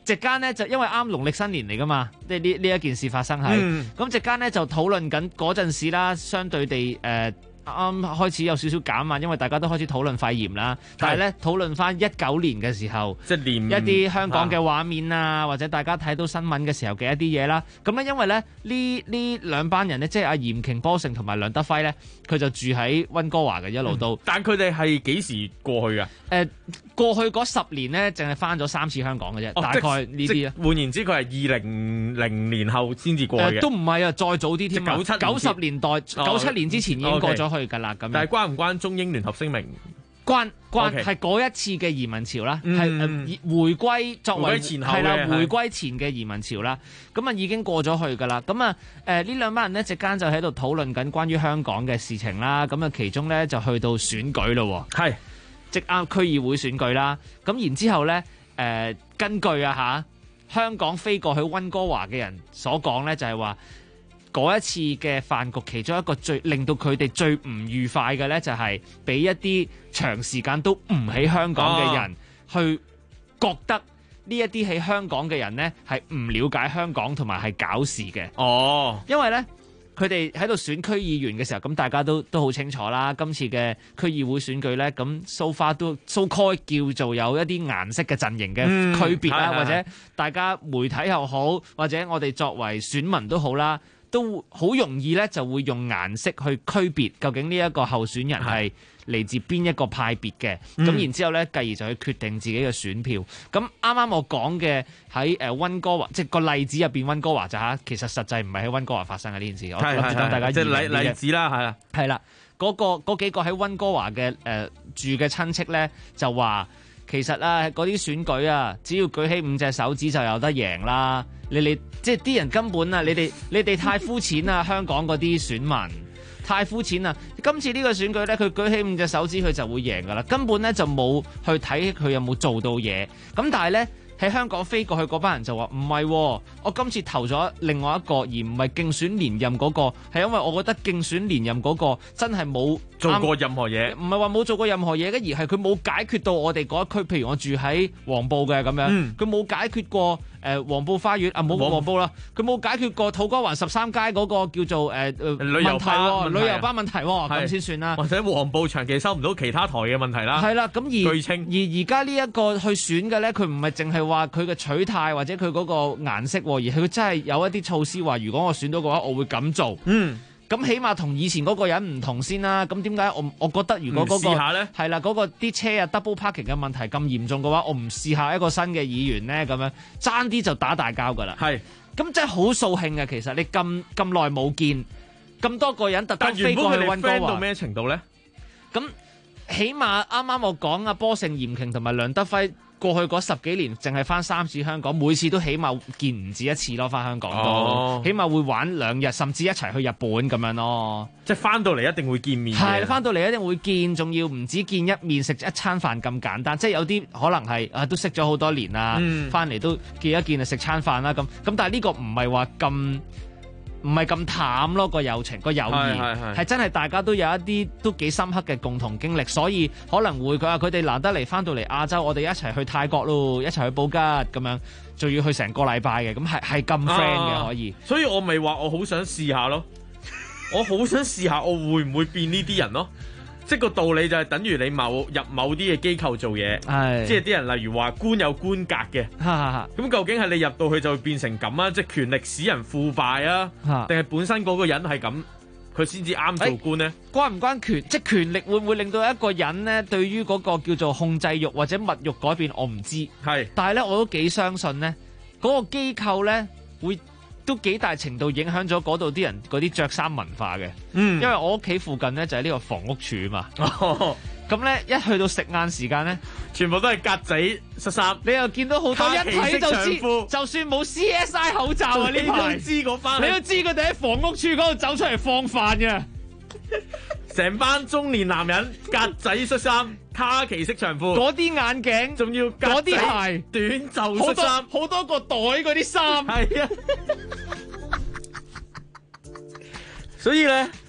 席間咧就因為啱農曆新年嚟噶嘛，呢一件事發生係，咁席間咧就討論緊嗰陣時啦，相對地啱開始有少少減慢，因為大家都開始討論肺炎啦。但係咧討論翻19年嘅時候， 即係一啲香港嘅畫面啊，或者大家睇到新聞嘅時候嘅一啲嘢啦。咁咧因為咧呢兩班人咧，即係阿嚴瓊、波成同埋梁德輝咧，佢就住喺溫哥華嘅一路都。 但佢哋係幾時過去㗎？ 過去嗰10年咧，淨係翻咗3次香港嘅啫，大概呢啲啊。 換言之，佢係2000年後先至過去嘅。 都唔係啊，再早啲添啊。90年代、97年之前已經過咗去㗎啦。咁但係關唔關中英聯合聲明？ 關係嗰一次嘅移民潮啦，係回歸作為係啦，回歸前嘅移民潮啦。咁啊已經過咗去㗎啦。咁啊呢兩班人呢，席間就喺度討論緊關於香港嘅事情啦。咁啊其中咧就去到選舉咯，係即啱區議會選舉啦。咁然之後咧根據香港飛過去溫哥華嘅人所講咧，就係話嗰一次嘅飯局，其中一個令到佢哋最唔愉快嘅咧，就係俾一啲長時間都唔喺香港嘅人去覺得呢一啲喺香港嘅人咧係唔了解香港同埋係搞事嘅。因為咧佢哋喺度選區議員嘅時候，咁大家都好清楚啦。今次嘅區議會選舉咧，咁 so far 都 so call 叫做有一啲顏色嘅陣營嘅區別啦，或者大家媒體又好，或者我哋作為選民都好啦，都好容易咧就會用顏色去區別究竟呢一個候選人係嚟自邊一個派別嘅。咁然之後咧，繼而就去決定自己嘅選票。咁啱啱我講嘅喺溫哥華，即係個例子入邊溫哥華就其實實際唔係喺溫哥華發生嘅呢件事。我諗住等大家即係例子啦， 係啦，嗰幾個喺溫哥華嘅住嘅親戚咧就話，其實嗰啲選舉啊，只要舉起5隻手指就有得贏啦。你即係啲人根本你哋太膚淺啦，香港嗰啲選民太膚淺啦。今次呢個選舉咧，佢舉起5隻手指佢就會贏噶啦，根本咧就冇去睇佢有冇做到嘢。咁但係咧喺香港飛過去嗰班人就話唔係，我今次投咗另外一個，而唔係競選連任嗰個，係因為我覺得競選連任嗰個真係冇做過任何嘢， 唔係話冇做過任何嘢嘅，而係佢冇解決到我哋嗰一區。譬如我住喺黃埔嘅咁樣，佢冇解決過黃埔花園冇黃埔啦，佢冇解決過土瓜灣13街嗰個叫做旅遊巴問題咁先算啦。 或者黃埔長期收唔到其他台嘅問題啦。 係啦，咁而家呢一個去選嘅咧，佢唔係淨係話佢嘅取態或者佢嗰個顏色，而係佢真係有一啲措施話，如果我選到嘅話，我會咁做。咁起碼同以前嗰個人唔同先啦。咁點解我覺得如果嗰個係啦，嗰個啲車double parking 嘅問題咁嚴重嘅話，我唔試下一個新嘅議員呢？咁樣爭啲就打大交噶啦。係咁真係好掃興嘅。其實你咁耐冇見，咁多個人特登飛過去溫哥華， friend 到咩程度咧？ 咁起碼啱啱我講阿波成、嚴瓊同埋梁德輝過去嗰10幾年，淨係翻3次香港，每次都起碼見唔止一次咯。翻香港都起碼會玩2日，甚至一齊去日本咁樣咯。 即係翻到嚟一定會見面。 係翻到嚟一定會見，仲要唔止見一面，食一餐飯咁簡單。即係有啲可能係都識咗好多年啦，翻嚟都見一見啊，食餐飯啦咁。但係呢個唔係話咁。唔係咁淡咯，個友情個友誼係真係大家都有一啲都幾深刻嘅共同經歷，所以可能會佢哋難得嚟翻到嚟亞洲，我哋一齊去泰國咯，一齊去布吉咁樣，仲要去成個禮拜嘅，咁係咁 friend 嘅可以。 所以我咪話我好想試下咯，我好想試下我會唔會變呢啲人咯。即係個道理就係等於你入某啲嘅機構做嘢，即係啲人例如話官有官格嘅，咁究竟係你入到去就會變成咁啊？即係權力使人腐敗啊，定係本身嗰個人係咁，佢先至啱做官呢？ 關唔關即係權力會唔會令到一個人呢對於嗰個叫做控制慾或者物慾改變？我唔知，但係咧我都幾相信呢嗰個機構呢會。都幾大程度影響咗嗰度啲人嗰啲着衫文化嘅，因為我屋企附近咧就係呢個房屋署嘛，咁咧一去到食晏時間咧， 全部都係格仔恤衫， 你又見到好多一睇就知，就算冇 CSI 口罩啊呢排， 你都知嗰班， 你都知佢哋喺房屋署嗰度走出嚟放飯嘅， 成班中年男人格仔恤衫。卡其色長褲， 嗰啲眼鏡， 仲要嗰啲鞋， 短袖恤衫， 好多個袋嗰啲衫， 係啊。所以咧，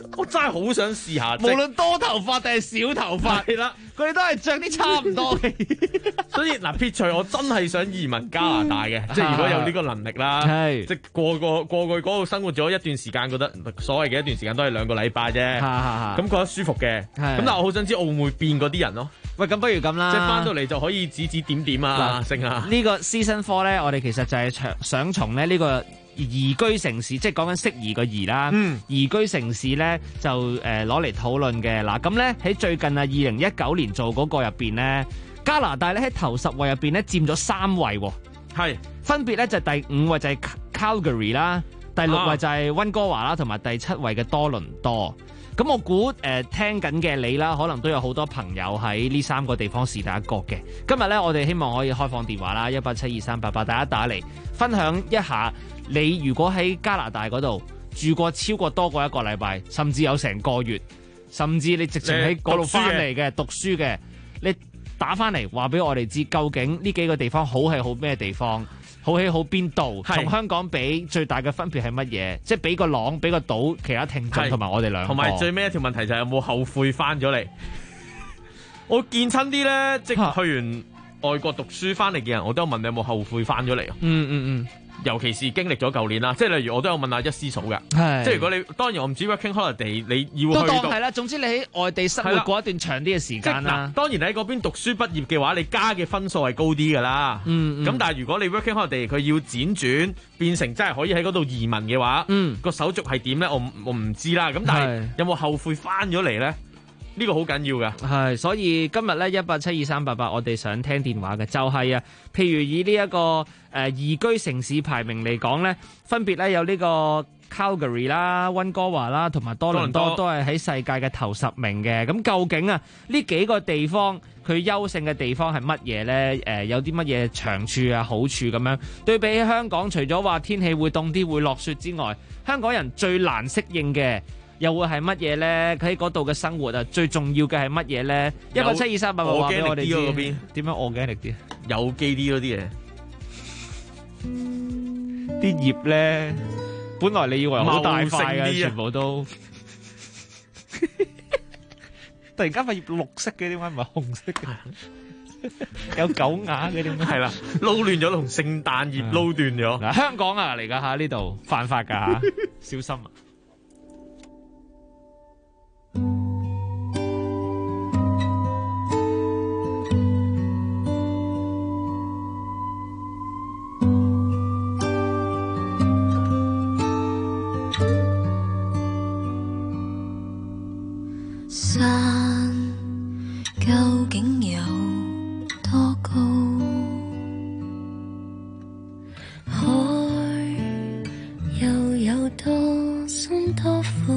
我真係好想試下， 無論多頭髮定係少頭髮， 係啦， 佢哋都係着啲差唔多嘅。 所以嗱，撇除我真係想移民加拿大嘅，即係如果有呢個能力啦，即係過去嗰度生活咗一段時間，覺得所謂嘅一段時間都係2個禮拜啫，咁覺得舒服嘅。咁但係我好想知我會唔會變嗰啲人咯？ 喂，咁不如咁啦， 即係翻到嚟就可以指指點點啊，剩啊。 呢個 Season 4咧，我哋其實就係想從咧呢個宜居城市，即係講緊適宜個宜啦。宜居城市咧就攞嚟討論嘅。嗱，咁咧喺最近啊2019年做嗰個入邊咧，加拿大咧喺頭10位入邊咧佔咗3位喎。 係分別咧就係第5位就係 Calgary 啦，第6位就係溫哥華啦，同埋第7位嘅多倫多。咁我估聽緊嘅你啦，可能都有好多朋友喺呢3個地方是第一個嘅。今日咧，我哋希望可以開放電話啦，1872388，大家打嚟分享一下，你如果喺加拿大嗰度住過超過多過1個禮拜，甚至有成個月，甚至你直情喺嗰度翻嚟嘅讀書嘅，你打翻嚟話俾我哋知，究竟呢幾個地方好係好咩地方？好喺好邊度？同香港比最大嘅分別係乜嘢？即係俾個朗，俾個島，其他聽眾同埋我哋兩個。 同埋最尾一條問題就係有冇後悔翻咗嚟？我見親啲咧，即係去完外國讀書翻嚟嘅人，我都有問你有冇後悔翻咗嚟。尤其是經歷咗舊年啦，即係例如我都有問阿一師嫂㗎，即係如果你當然我唔知 working holiday 你要去都當係啦。總之你喺外地生活過一段長啲嘅時間啦。 當然你喺嗰邊讀書畢業嘅話，你加嘅分數係高啲㗎啦。咁但係如果你 working holiday 佢要輾轉變成真係可以喺嗰度移民嘅話，個手續係點咧？我唔知啦。咁但係有冇後悔翻咗嚟咧？呢個好緊要㗎， 係所以今日咧1872388，我哋想聽電話嘅就係啊，譬如以呢一個宜居城市排名嚟講咧，分別咧有呢個 Calgary 啦、溫哥華啦同埋多倫多都係喺世界嘅頭10名嘅。咁究竟啊呢幾個地方佢優勝嘅地方係乜嘢咧？有啲乜嘢長處啊、好處咁樣？對比起香港，除咗話天氣會凍啲、會落雪之外，香港人最難適應嘅又會係乜嘢咧？佢喺嗰度嘅生活啊，最重要嘅係乜嘢咧？1872388話俾我哋知。嗰邊點樣organic啲？ 有機啲嗰啲嘢， 啲葉咧，本來你以為好大塊嘅，全部都突然間塊葉綠色嘅，點解唔係紅色嘅？有狗牙嘅點解？ 係啦，撈亂咗同聖誕葉撈斷咗。 嗱，香港啊嚟㗎嚇，呢度犯法㗎嚇，小心啊！ 山究竟有多高？海又有多深多闊？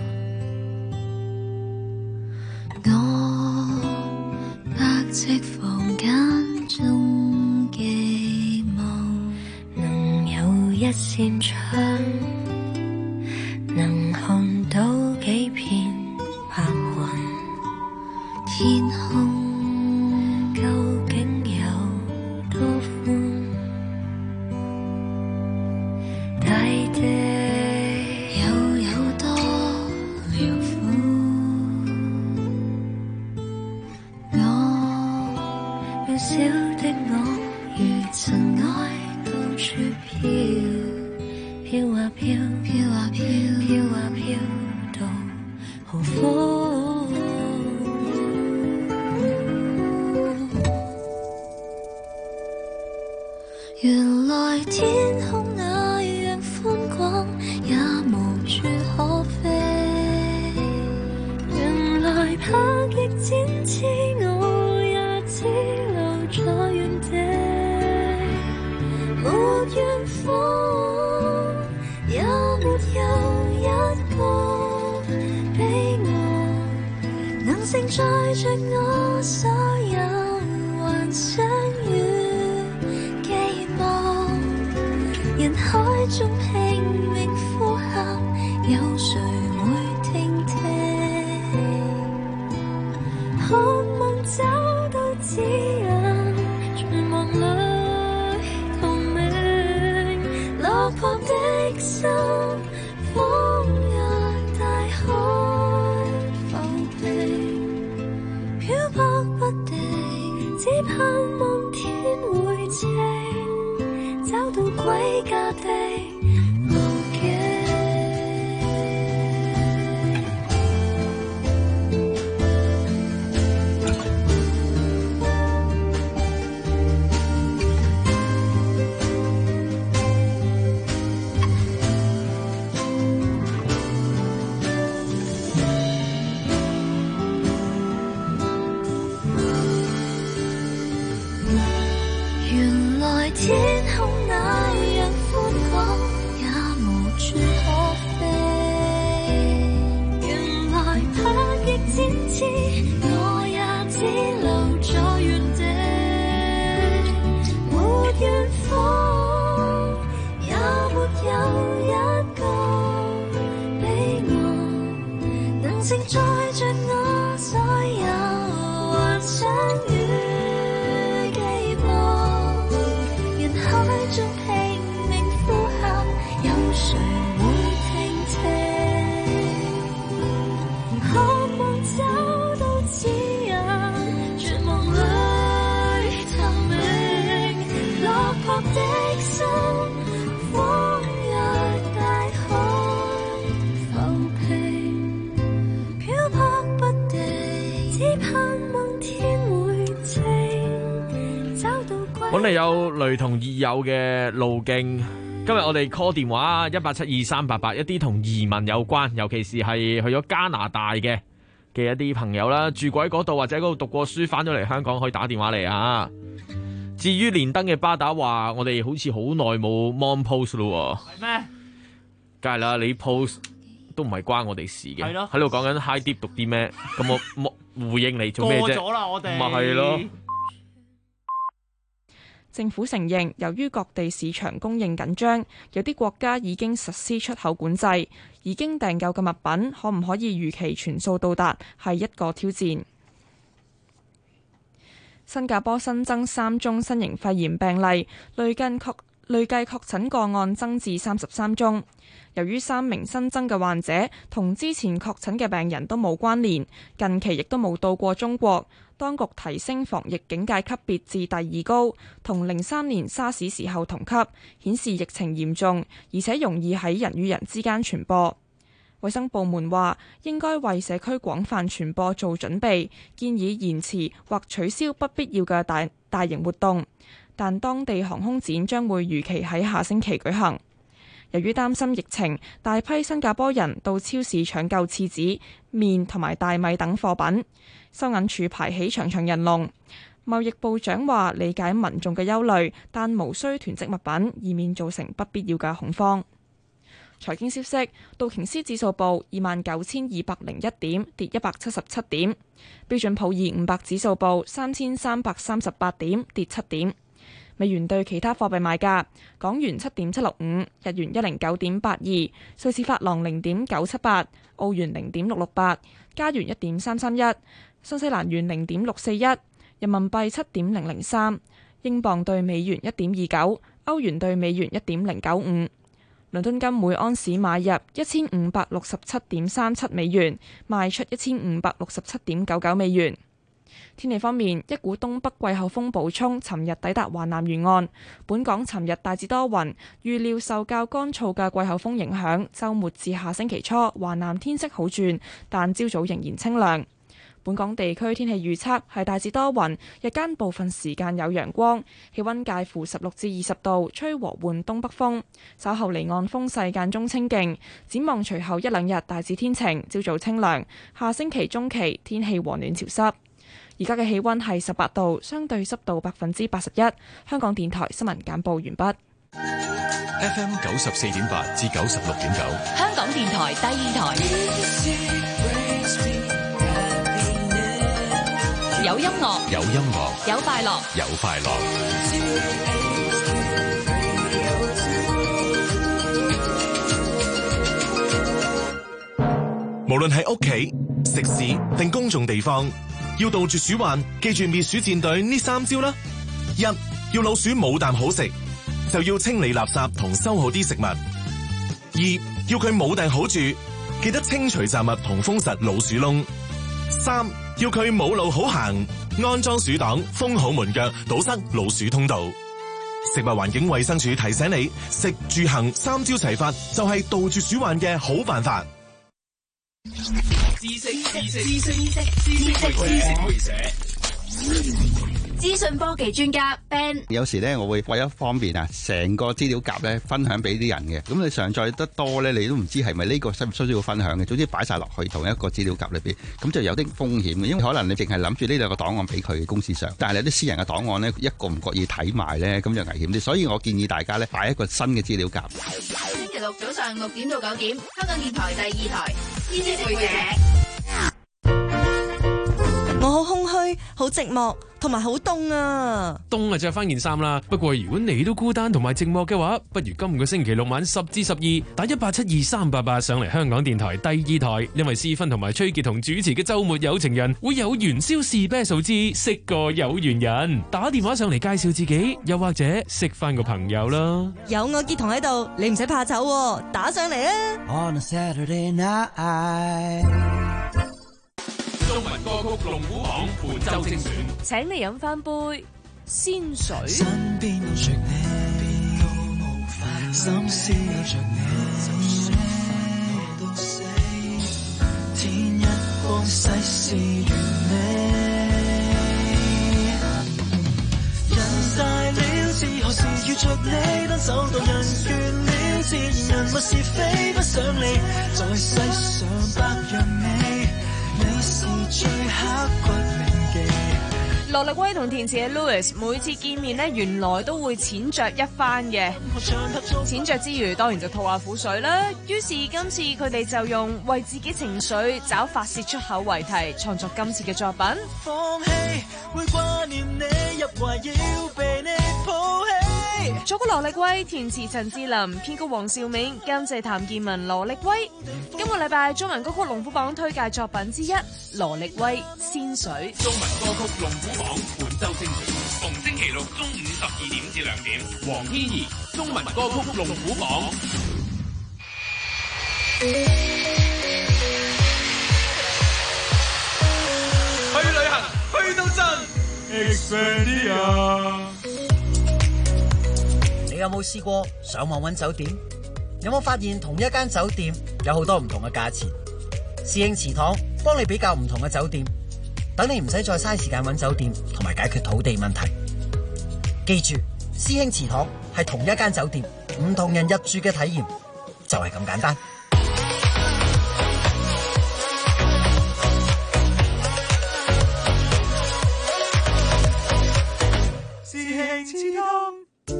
我百尺房間中寄望，能有一扇窗，能看到幾片白雲。天空究竟有多寬？大地又有多遼闊？我渺小的我，如塵埃到處飄，飄啊飄，飄啊飄，飄啊飄到好闊。原來天空那樣寬廣，也無處可飛。原來拍翼展翅，我也只留在原地。沒遠方，也沒有一個比我能承載着我所有幻想與人海中拼命呼喊，有誰會聽聽？渴望找到指引，存亡裏同鳴。落魄的心，放入大海。 價的路徑。原來天空那樣寬廣，也無處可飛。原來拍翼展翅，我也只留在原地。沒遠方，也沒有一個比我能承載着我所有幻想與寄望。人海中拼命呼喊，有誰會聽聽？渴望找到指引，絕望裏透明。落魄的心，荒若大海浮萍，漂泊不定，只盼望天會晴，找到歸。 本嚟有雷同已有嘅路徑。今日我哋 call 電話1872388，一啲同移民有關，尤其是係去咗加拿大嘅一啲朋友啦，住過喺嗰度或者嗰度讀過書，翻咗嚟香港可以打電話嚟啊。至於連登嘅巴打話，我哋好似好耐冇 mon post 咯。 係咩？ 梗係啦，你 post 都唔係關我哋事嘅。 係咯。 喺度講緊 high deep 讀啲咩？咁我冇回應你做咩啫？ 過咗啦，我哋。 咪係咯。 政府承認，由於各地市場供應緊張，有啲國家已經實施出口管制，已經訂購嘅物品可唔可以如期全數到達，係一個挑戰。新加坡新增3宗新型肺炎病例，累計確診個案增至33宗。由於3名新增嘅患者同之前確診嘅病人都冇關聯，近期亦都冇到過中國，當局提升防疫警戒級別至第2高，同03年沙士時候同級，顯示疫情嚴重，而且容易喺人與人之間傳播。衛生部門話應該為社區廣泛傳播做準備，建議延遲或取消不必要嘅大型活動，但當地航空展將會如期喺下星期舉行。由於擔心疫情，大批新加坡人到超市搶購廁紙、麵同埋大米等貨品，收銀處排起長長人龍。貿易部長話理解民眾嘅憂慮，但無需囤積物品，以免造成不必要嘅恐慌。財經消息，道瓊斯指數報29,201點，跌177點；標準普爾500指數報3,338點，跌7點。美元對其他貨幣賣價：港元7.765，日元109.82，瑞士法郎0.978，澳元0.668，加元1.331，新西蘭元0.641，人民幣7.003，英鎊對美元1.29，歐元對美元1.095。倫敦金每安士買入1567.37美元，賣出1567.99美元。天氣方面，一股東北季候風補充，尋日抵達華南沿岸。本港尋日大致多雲，預料受較乾燥嘅季候風影響，週末至下星期初，華南天色好轉，但朝早仍然清涼。本港地區天氣預測係大致多雲，日間部分時間有陽光，氣溫介乎16至20度，吹和緩東北風。稍後離岸風勢間中清勁。展望隨後一兩日大致天晴，朝早清涼。下星期中期天氣和暖潮濕。而家嘅氣溫係18度，相對濕度81%。香港電台新聞簡報完畢。 FM 94.8至96.9， 香港電台第二台。有音樂， 有音樂， 有快樂， 有快樂。無論係屋企、食肆定公眾地方，要杜絕鼠患，記住滅鼠戰隊呢3招啦。1. 要老鼠冇啖好食，就要清理垃圾同收好啲食物。2. 要佢冇埞好住，記得清除雜物同封實老鼠窿。3. 要佢冇路好行，安裝鼠擋，封好門腳，堵塞老鼠通道。 食物環境衛生署提醒你，食住行三招齊發就係杜絕鼠患嘅好辦法。 知識會社。資訊科技專家 Ben， 有時咧我會為咗方便啊，成個資料夾咧分享俾啲人嘅。咁你上載得多咧，你都唔知係咪呢個需唔需要分享嘅。總之擺晒落去同一個資料夾裏邊，咁就有啲風險嘅。因為可能你淨係諗住呢兩個檔案俾佢嘅公司上，但係你啲私人嘅檔案咧一個唔覺意睇埋咧，咁就危險啲。所以我建議大家咧擺一個新嘅資料夾。 星期六早上6點到9點，香港電台第2台知識會社。 我好空虛，好寂寞，同埋好凍啊！ 凍啊，着翻件衫啦。不過如果你都孤單同埋寂寞嘅話，不如今個星期六晚10至12打1872388上嚟香港電台第2台，因為思芬同埋崔傑同主持嘅周末有情人會有元宵士啤數字識個有緣人，打電話上嚟介紹自己，又或者識翻個朋友啦。 有我傑彤喺度，你唔使怕醜，打上嚟啊！ On a Saturday night。 中文歌曲龍虎榜本周精選， 請你飲翻杯仙水。 身邊有着你，都無法心思有着你，我到死，天一光世事完美。人大了自何時遇着你，當走到人倦了，自然人物是非不想理，在世上百樣美。你是最刻骨銘記。 羅力威同填詞嘅 Louis 每次見面呢，原來都會淺酌一番嘅。淺酌之餘，當然就吐下苦水啦。於是今次佢哋就用為自己情緒找發泄出口為題，創作今次嘅作品。 放棄會掛念你，入懷要被你抱起。 作曲羅力威，填詞陳志林，編曲黃兆銘，監製譚健文、羅力威。今個禮拜中文歌曲龍虎榜推介作品之一，羅力威《仙水》。 中文歌曲龍虎榜本周精選，逢星期六中午12點至2點，黃天怡中文歌曲龍虎榜。 去旅行，去到真 Expedia。 你有冇試過上網揾酒店？有冇發現同一間酒店有好多唔同嘅價錢？侍應祠堂幫你比較唔同嘅酒店，等你唔使再嘥時間揾酒店同埋解決土地問題。記住，師兄祠堂係同一間酒店，唔同人入住嘅體驗就係咁簡單。 師兄祠堂。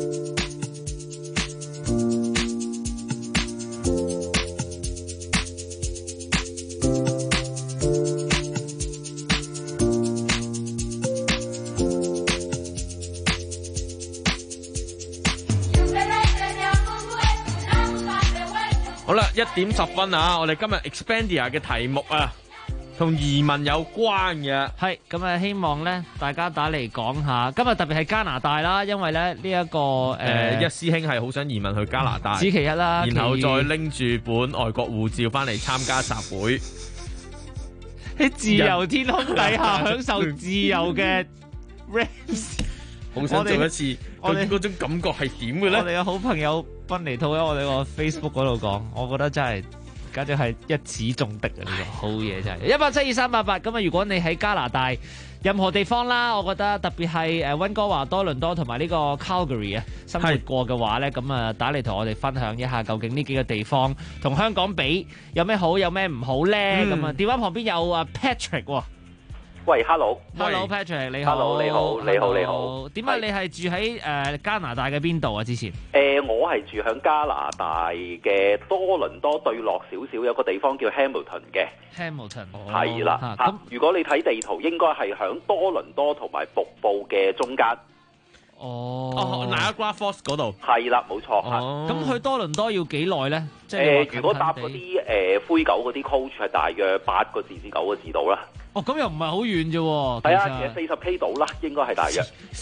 好啦，1點10分啊！我哋今日 Expedia 嘅題目啊，同移民有關嘅。 係咁啊，希望咧大家打嚟講下。今日特別係加拿大啦，因為咧呢一個一師兄係好想移民去加拿大， 此其一啦。 然後再拎住本外國護照翻嚟參加集會， 喺自由天空底下享受自由嘅 Rams。 好想做一次，究竟嗰種感覺係點嘅咧？ 我哋嘅好朋友賓尼兔喺我哋個 Facebook 嗰度講，我覺得真係簡直係一矢中的啊！呢個好嘢真係。1872388咁啊！如果你喺加拿大任何地方啦，我覺得特別係溫哥華、多倫多同埋呢個 Calgary 啊，生活過嘅話咧，咁啊打嚟同我哋分享一下，究竟呢幾個地方同香港比有咩好，有咩唔好咧？咁啊，電話旁邊有啊 Patrick 喎。 喂 ，Hello Patrick， 你好 ，Hello， 你好。 點解你係住喺加拿大嘅邊度啊？之前我係住響加拿大嘅多倫多對落少少，有個地方叫 Hamilton 嘅。 Hamilton 係啦，咁如果你睇地圖，應該係響多倫多同埋瀑布嘅中間。 Niagara Falls 嗰度。 係啦，冇錯。 咁去多倫多要幾耐咧？即係如果搭嗰啲灰狗嗰啲 coach 係大約8個字至9個字到啦。 哦，咁又唔係好遠啫喎。 係啊，其實40K 到啦，應該係大約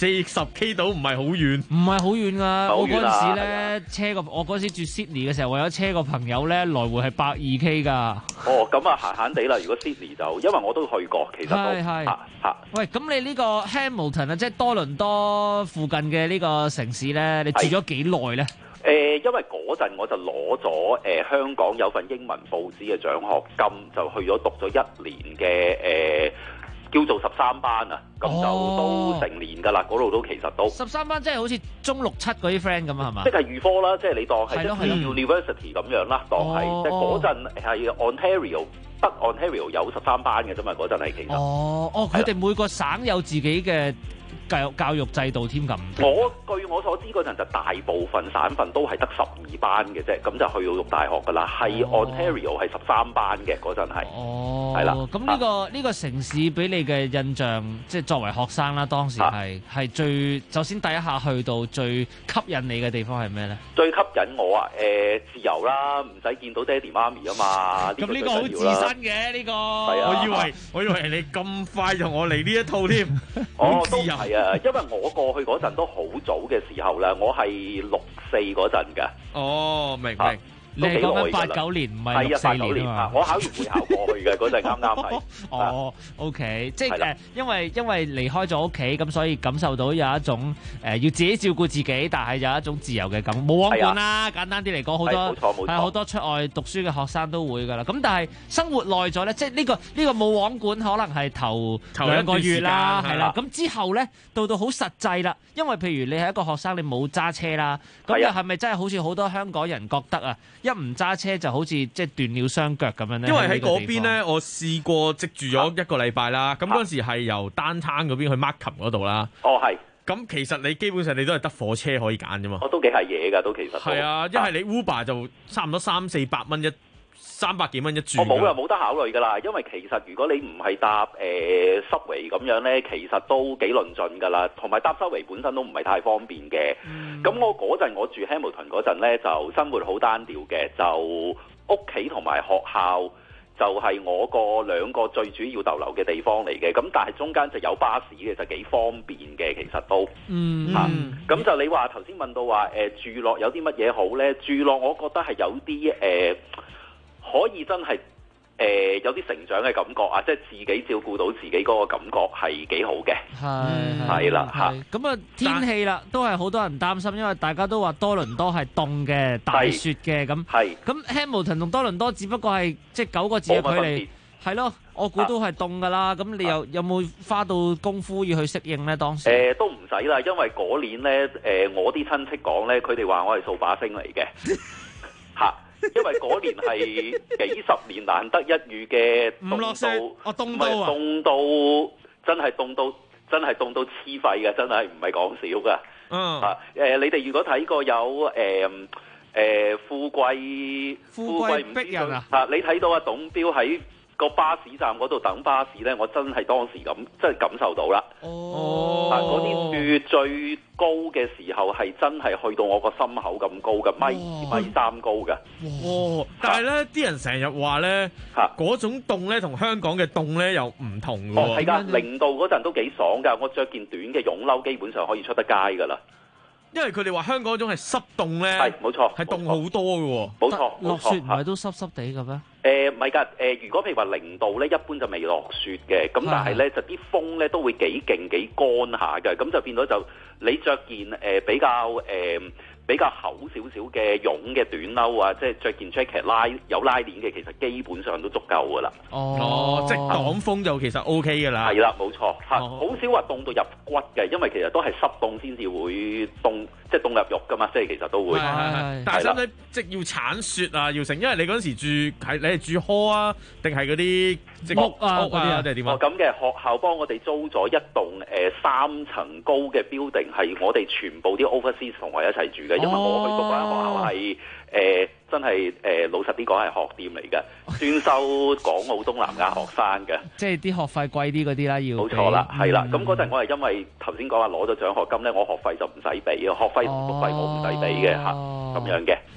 40K 到，唔係好遠， 唔係好遠㗎。我嗰陣時咧我嗰時住 Sydney 嘅時候，為咗車個朋友咧，來回係120K 㗎。 哦，咁啊閒閒地啦。如果 Sydney 就因為我都去過，其實都係。喂，咁你呢個 Hamilton 啊，即係多倫多附近嘅呢個城市咧，你住咗幾耐咧？ 因為嗰陣我就攞咗香港有份英文報紙嘅獎學金，就去咗讀咗1年嘅叫做13班啊，咁就都成年㗎啦，嗰度都其實都 13班，即係好似中6、7嗰啲 friend 咁啊，係嘛？ 即係預科啦，即係你當係 University 咁樣啦，當係即係嗰陣係 Ontario 北 Ontario 有13班嘅啫嘛，嗰陣係其實。 佢哋每個省有自己嘅教育制度添咁。 據我所知嗰陣就大部分省份都係得12班嘅啫，咁就去到讀大學㗎啦。係 Ontario 係13班嘅嗰陣係。係啦。 咁呢個城市俾你嘅印象，即係作為學生啦，當時係最首先第一下去到最吸引你嘅地方係咩咧？ 最吸引我啊，自由啦，唔使見到爹哋媽咪啊嘛。 咁呢個好自身嘅呢個。 係啊。 我以為你咁快同我嚟呢一套添。 都係啊，因為我過去嗰陣都好早嘅時候啦，我係64嗰陣㗎。 哦，明。 你係講緊89年，唔係64年啊嘛？ 我考完會考過去嘅嗰陣啱啱係。 OK， 即係因為離開咗屋企，咁所以感受到有一種要自己照顧自己，但係有一種自由嘅感覺。冇網管啦，簡單啲嚟講，好多出外讀書嘅學生都會㗎啦。咁但係生活耐咗咧，即係呢個冇網管，可能係頭2個月啦，係啦。咁之後咧，到好實際啦，因為譬如你係一個學生，你冇揸車啦，咁又係咪真係好似好多香港人覺得啊？一唔揸車就好似即係斷了雙腳咁樣咧。 因為喺嗰邊咧，我試過藉住咗1個禮拜啦。咁嗰時係由丹灘嗰邊去 Markham 嗰度啦。 係。 咁其實你基本上你都係得火車可以揀啫嘛。 我都幾係嘢㗎，都其實。 係啊，一係你 Uber 就差唔多300-400蚊300幾蚊一轉。 我冇得考慮㗎啦，因為其實如果你唔係搭Subway 咁樣咧，其實都幾論盡㗎啦。同埋搭 Subway 本身都唔係太方便嘅。咁我嗰陣我住 Hamilton 嗰陣咧，就生活好單調嘅，就屋企同埋學校就係我2個最主要逗留嘅地方嚟嘅。咁但係中間就有巴士嘅，就幾方便嘅，其實都。咁就你話頭先問到話住落有啲乜嘢好咧？住落我覺得係有啲可以真係有啲成長嘅感覺啊！即係自己照顧到自己嗰個感覺係幾好嘅。係啦嚇。 咁啊天氣啦，都係好多人擔心，因為大家都話多倫多係凍嘅、大雪嘅咁。咁 Hamilton 同多倫多只不過係即係9個字嘅距離。係咯，我估都係凍㗎啦。咁你有冇花到功夫要去適應咧？當時都唔使啦，因為嗰年咧我啲親戚講咧，佢哋話我係掃把星嚟嘅嚇。因為嗰年係幾十年難得一遇嘅凍到真係凍到黐肺嘅，真係唔係講笑㗎。你哋如果睇過有富貴逼人啊，你睇到阿董彪喺個巴士站嗰度等巴士咧，我真係當時真係感受到啦。嗰啲雪最高嘅時候係真係去到我個心口咁高嘅，1.2米3高嘅。 但係咧，啲人成日話咧，嗰種凍咧同香港嘅凍咧又唔同嘅喎。 係㗎，0度嗰陣都幾爽㗎，我着件短嘅絨褸，基本上可以出得街㗎啦。 因為佢哋話香港嗰種係濕凍咧， 係冇錯， 係凍好多嘅喎。 冇錯， 落雪唔係都濕濕地嘅咩？ 唔係㗎，如果譬如話0度咧，一般就未落雪嘅，咁但係咧就啲風咧都會幾勁幾乾下嘅，咁就變咗就你着件比較厚少少嘅絨嘅短褸啊，即係着件 jacket 有拉鏈嘅，其實基本上都足夠㗎啦。 即係擋風就其實 OK 㗎啦。 係啦，冇錯，好少話凍到入骨嘅，因為其實都係濕凍先至會凍，即係凍入肉㗎嘛，即係其實都會。 但係使唔使即係要鏟雪啊？要成，因為你嗰陣時你係住 hall 啊，定係嗰啲屋啊定係點啊？ 咁嘅學校幫我哋租咗一棟3層高嘅 building， 係我哋全部啲 overseas 同學一齊住嘅。因為我去讀嗰間學校係真係老實啲講係學店嚟嘅，專收港澳東南亞學生嘅。 即係啲學費貴啲嗰啲啦，要。 冇錯啦，係啦。咁嗰陣我係因為頭先講話攞咗獎學金咧，我學費就唔使俾，學費同宿費我唔使俾嘅嚇，咁樣嘅。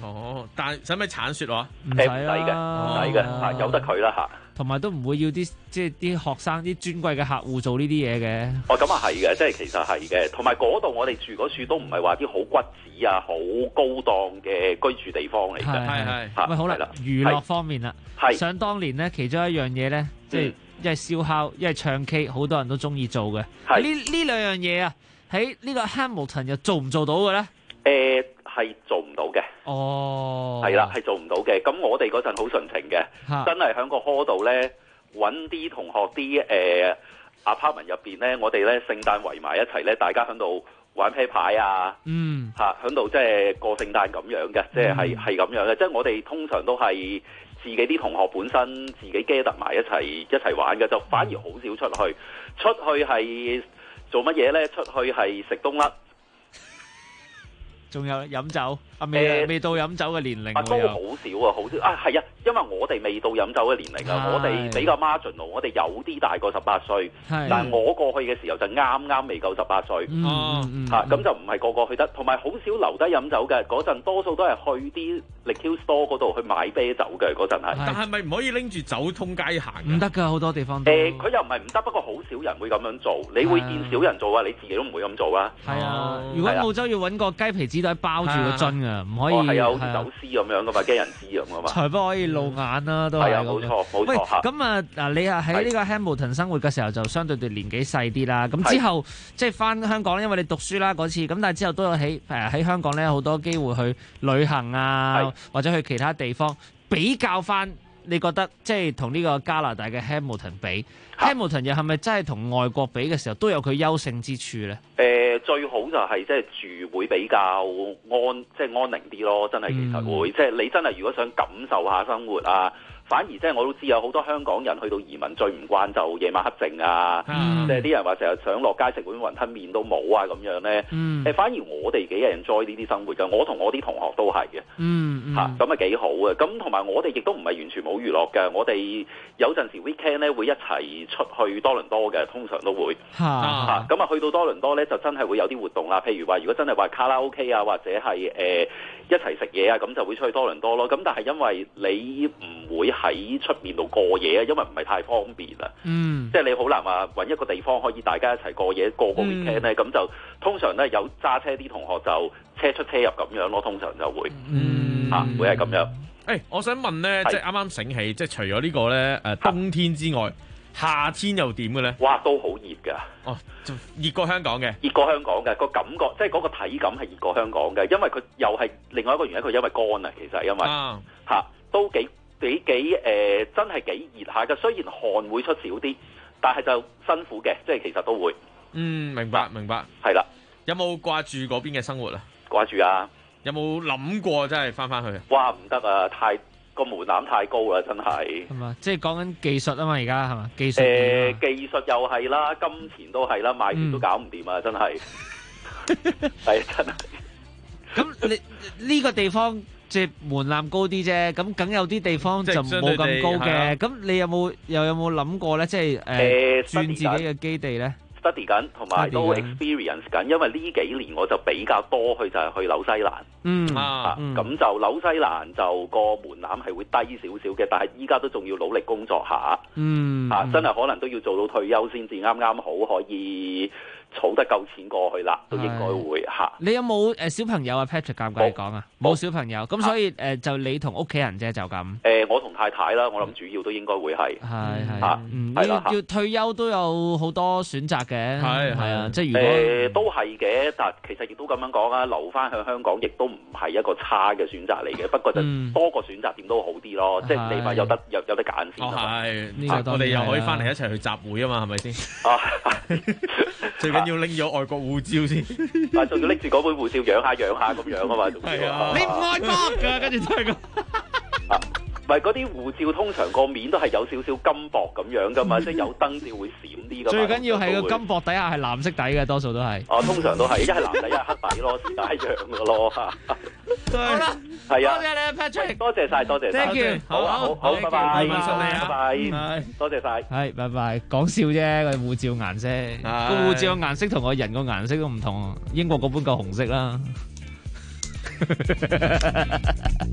但係使唔使鏟雪話？ 唔使嘅，由得佢啦嚇。 同埋都唔會要啲即係啲學生啲尊貴嘅客戶做呢啲嘢嘅。 哦，咁啊係嘅，即係其實係嘅。同埋嗰度我哋住嗰處都唔係話啲好骨子啊、好高檔嘅居住地方嚟嘅。 係。喂，好啦，娛樂方面啦，想當年咧，其中一樣嘢咧，即係一係燒烤，一係唱 K， 好多人都中意做嘅。呢兩樣嘢啊，喺呢個 Hamilton 又做唔做到嘅咧？ 係做唔到嘅。 哦， 係啦，係做唔到嘅。咁我哋嗰陣好純情嘅，真係喺個 hall 度咧揾啲同學啲apartment 入邊咧，我哋咧聖誕圍埋一齊咧，大家喺度玩啤牌啊，喺度即係過聖誕咁樣嘅，即係咁樣嘅。即係我哋通常都係自己啲同學本身自己 gather 埋一齊玩嘅，就反而好少出去。出去係做乜嘢咧？出去係食冬甩。 仲有飲酒未到飲酒嘅年齡都好少啊，好少啊，係啊，因為我哋未到飲酒嘅年齡啊，我哋比較 marginal， 我哋有啲大過18歲，但係我過去嘅時候就啱未夠18歲，咁就唔係個個去得，同埋好少留低飲酒嘅，嗰陣多數都係去啲 liquor store 嗰度去買啤酒嘅嗰陣係。 但係咪唔可以拎住酒通街行？ 唔得㗎，好多地方都。 佢又唔係唔得，不過好少人會咁樣做。你會見少人做啊，你自己都唔會咁做啊。 係啊，如果澳洲要揾個雞皮紙袋包住個樽啊，唔可以。 係啊，好似走私咁樣噶嘛，驚人知咁噶嘛。 才不可以露眼啦，都係。 係啊，冇錯。 喂，咁啊嗱，你啊喺呢個 Hamilton 生活嘅時候就相對年紀細啲啦。咁之後即係翻香港，因為你讀書啦嗰次，咁但係之後都有喺香港咧好多機會去旅行啊，或者去其他地方比較翻。你覺得即係同呢個加拿大嘅 Hamilton 比，Hamilton 又係咪真係同外國比嘅時候都有佢優勝之處咧？ 最好就係即係住會比較安寧啲咯，真係其實會，即係你真係如果想感受下生活啊。反而即係我都知有好多香港人去到移民最唔慣就夜晚黑靜啊，即係啲人話成日想落街食碗雲吞麵都冇啊咁樣咧。反而我哋幾 enjoy 呢啲生活嘅，我同我啲同學都係嘅。咁啊幾好嘅。咁同埋我哋亦都唔係完全冇娛樂嘅，我哋有陣時 weekend 咧會一齊出去多倫多嘅，通常都會。咁啊去到多倫多咧就真係會有啲活動啦，譬如話如果真係話卡拉 OK 啊，或者係一齊食嘢啊，咁就會出去多倫多咯。咁但係因為你唔會喺出面度過夜啊，因為唔係太方便啦。即係你好難話揾一個地方可以大家一齊過夜過個 weekend 咧，咁就通常咧有揸車啲同學就車出車入咁樣咯，通常就會會係咁樣。 我想問咧，即係啱啱醒起，即係除咗呢個咧冬天之外，夏天又點嘅咧？ 哇，都好熱㗎。 哦，熱過香港嘅， 熱過香港嘅個感覺，即係嗰個體感係熱過香港嘅，因為佢又係另外一個原因，佢因為乾啊，其實係因為都幾真係幾熱下嘅。雖然汗會出少啲，但係就辛苦嘅，即係其實都會。 明白。 係啦， 有冇掛住嗰邊嘅生活啊？ 掛住啊！ 有冇諗過真係翻去？ 哇，唔得啊！個門檻太高啦，真係。 係嘛？即係講緊技術啊嘛，而家係嘛？技術技術又係啦，金錢都係啦，賣碟都搞唔掂啊！真係。係真係。 咁你呢個地方即係門檻高啲啫，咁梗有啲地方就冇咁高嘅。咁你有冇諗過咧？即係轉自己嘅基地咧？ study 緊，同埋都 experience 緊，因為呢幾年我就比較多去就係去紐西蘭。咁就紐西蘭就個門檻係會低少少嘅，但係依家都仲要努力工作下。真係可能都要做到退休先至啱啱好可以儲得夠錢過去啦，都應該會嚇。 你有冇小朋友啊 Patrick 介唔介意講啊？冇小朋友，咁所以就你同屋企人啫，就咁。 我同太太啦，我諗主要都應該會係。 要退休都有好多選擇嘅。係啊，即係如果都係嘅，但其實亦都咁樣講啊，留翻去香港亦都唔係一個差嘅選擇嚟嘅，不過就多個選擇點都好啲咯，即係你咪有得揀先。 我哋又可以翻嚟一齊去集會啊嘛，係咪先？最緊要拎咗外國護照先， 仲要拎住嗰本護照養下咁樣啊嘛，仲要你唔愛國㗎，跟住都係咁。 唔係嗰啲護照通常個面都係有少少金箔咁樣噶嘛，即係有燈照會閃啲噶嘛。 最緊要係個金箔底下係藍色底嘅，多數都係。 通常都係一係藍底一係黑底咯，是但一樣嘅咯。 好啦， 係啊， 多謝你 Patrick， 多謝晒。 Thank you， 好，拜拜，多謝晒。 係，拜拜。講笑啫，個護照顏色，個護照嘅顏色同個人個顏色都唔同。英國嗰本夠紅色啦。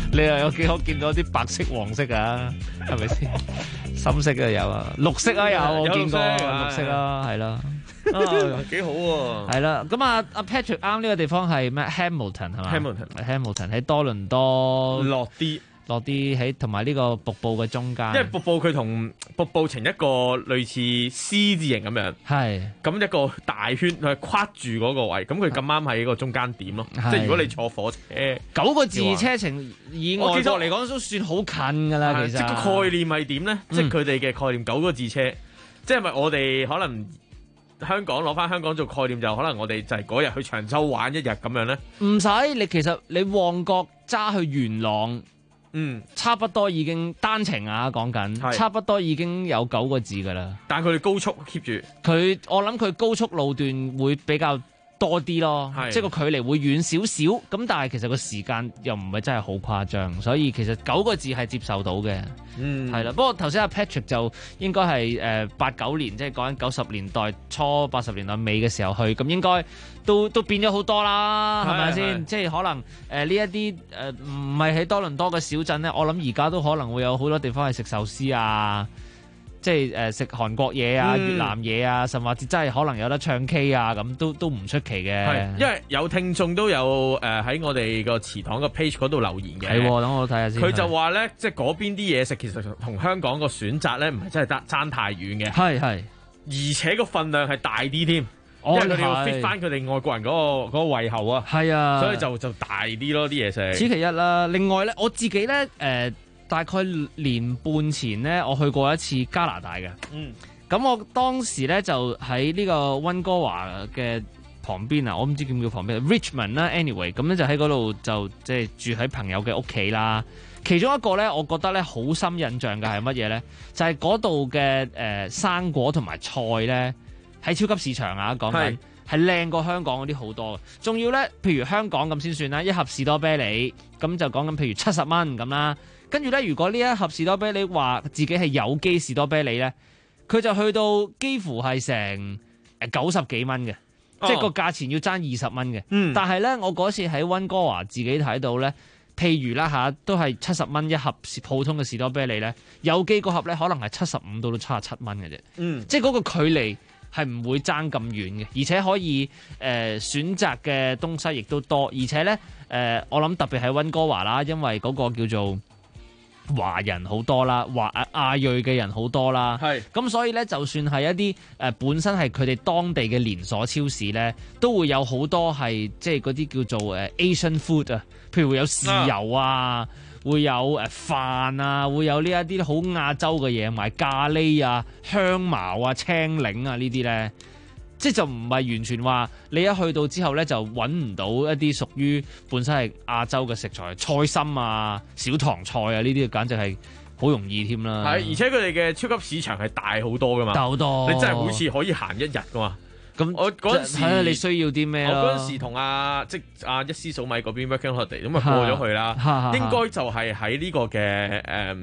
你又有幾可見到啲白色、黃色啊？係咪先？深色嘅有啊，綠色啊有，我見過綠色啦，係啦。 幾好喎！ 係啦，咁阿 Patrick 啱呢個地方係咩 Hamilton 係嘛 ？Hamilton 喺多倫多落啲喺同埋呢個瀑布嘅中間。 因為瀑布佢同瀑布呈一個類似 C 字形咁樣， 係咁一個大圈佢跨住嗰個位，咁佢咁啱喺個中間點咯。即係如果你坐火車 9個字車程以外國嚟講都算好近㗎啦。其實即係個概念係點咧？即係佢哋嘅概念9個字車，即係咪我哋可能？香港攞翻香港做概念就可能我哋就係嗰日去長洲玩一日咁樣咧， 唔使你其實你旺角揸去元朗，差不多已經單程啊講緊，差不多已經有9個字噶啦。 但係佢哋高速 keep 住， 我諗佢高速路段會比較多啲咯，即係個距離會遠少少，咁但係其實個時間又唔係真係好誇張，所以其實9個字係接受到嘅，係啦。不過頭先阿 Patrick 就應該係89年，即係講緊90年代初80年代尾嘅時候去，咁應該都變咗好多啦，係咪先？即係可能呢一啲唔係喺多倫多嘅小鎮咧，我諗而家都可能會有好多地方係食壽司啊。即係食韓國嘢啊、越南嘢啊，甚至真係可能有得唱 K 啊，咁都唔出奇嘅。 係，因為有聽眾都有喺我哋個祠堂個 page 嗰度留言嘅。 係，等我睇下先。 佢就話咧，即係嗰邊啲嘢食其實同香港個選擇咧，唔係真係爭太遠嘅。 係， 而且個份量係大啲添。因為佢哋要 fit 翻佢哋外國人嗰個胃口啊。係啊，所以就大啲咯啲嘢食。 此其一啦。另外咧，我自己咧大概年半前咧，我去過一次加拿大嘅。咁我當時咧就喺呢個溫哥華嘅旁邊啊，我唔知叫唔叫旁邊 Richmond 啦。anyway， 咁咧就喺嗰度就即係住喺朋友嘅屋企啦。其中一個咧，我覺得咧好深印象嘅係乜嘢咧？就係嗰度嘅生果同埋菜咧，喺超級市場啊講緊係靚過香港嗰啲好多。仲要咧，譬如香港咁先算啦，一盒士多啤梨咁就講緊譬如70蚊咁啦。跟住咧，如果呢一盒士多啤梨話自己係有機士多啤梨咧，佢就去到幾乎係成90幾蚊嘅，即係個價錢要爭20蚊嘅。但係咧，我嗰次喺溫哥華自己睇到咧，譬如啦都係70蚊一盒普通嘅士多啤梨咧，有機嗰盒咧可能係75到77蚊嘅啫。即係嗰個距離係唔會爭咁遠嘅，而且可以選擇嘅東西亦都多，而且咧我諗特別喺溫哥華啦，因為嗰個叫做華人好多啦，亞裔嘅人好多啦，咁所以咧，就算係一啲本身係佢哋當地嘅連鎖超市咧，都會有好多係即係嗰啲叫做Asian food 啊，譬如會有豉油啊，會有飯啊，會有呢一啲好亞洲嘅嘢，埋咖喱啊、香茅啊、青檸啊呢啲咧。即係就唔係完全話你一去到之後咧就揾唔到一啲屬於本身係亞洲嘅食材，菜心啊、小棠菜啊呢啲，簡直係好容易添啦。係， 而且佢哋嘅超級市場係大好多噶嘛，大好多，你真係好似可以行一日噶嘛。咁我嗰陣時睇下你需要啲咩咯。 我嗰陣時同一絲數米嗰邊 working holiday 咁啊過咗去啦，應該就係喺呢個嘅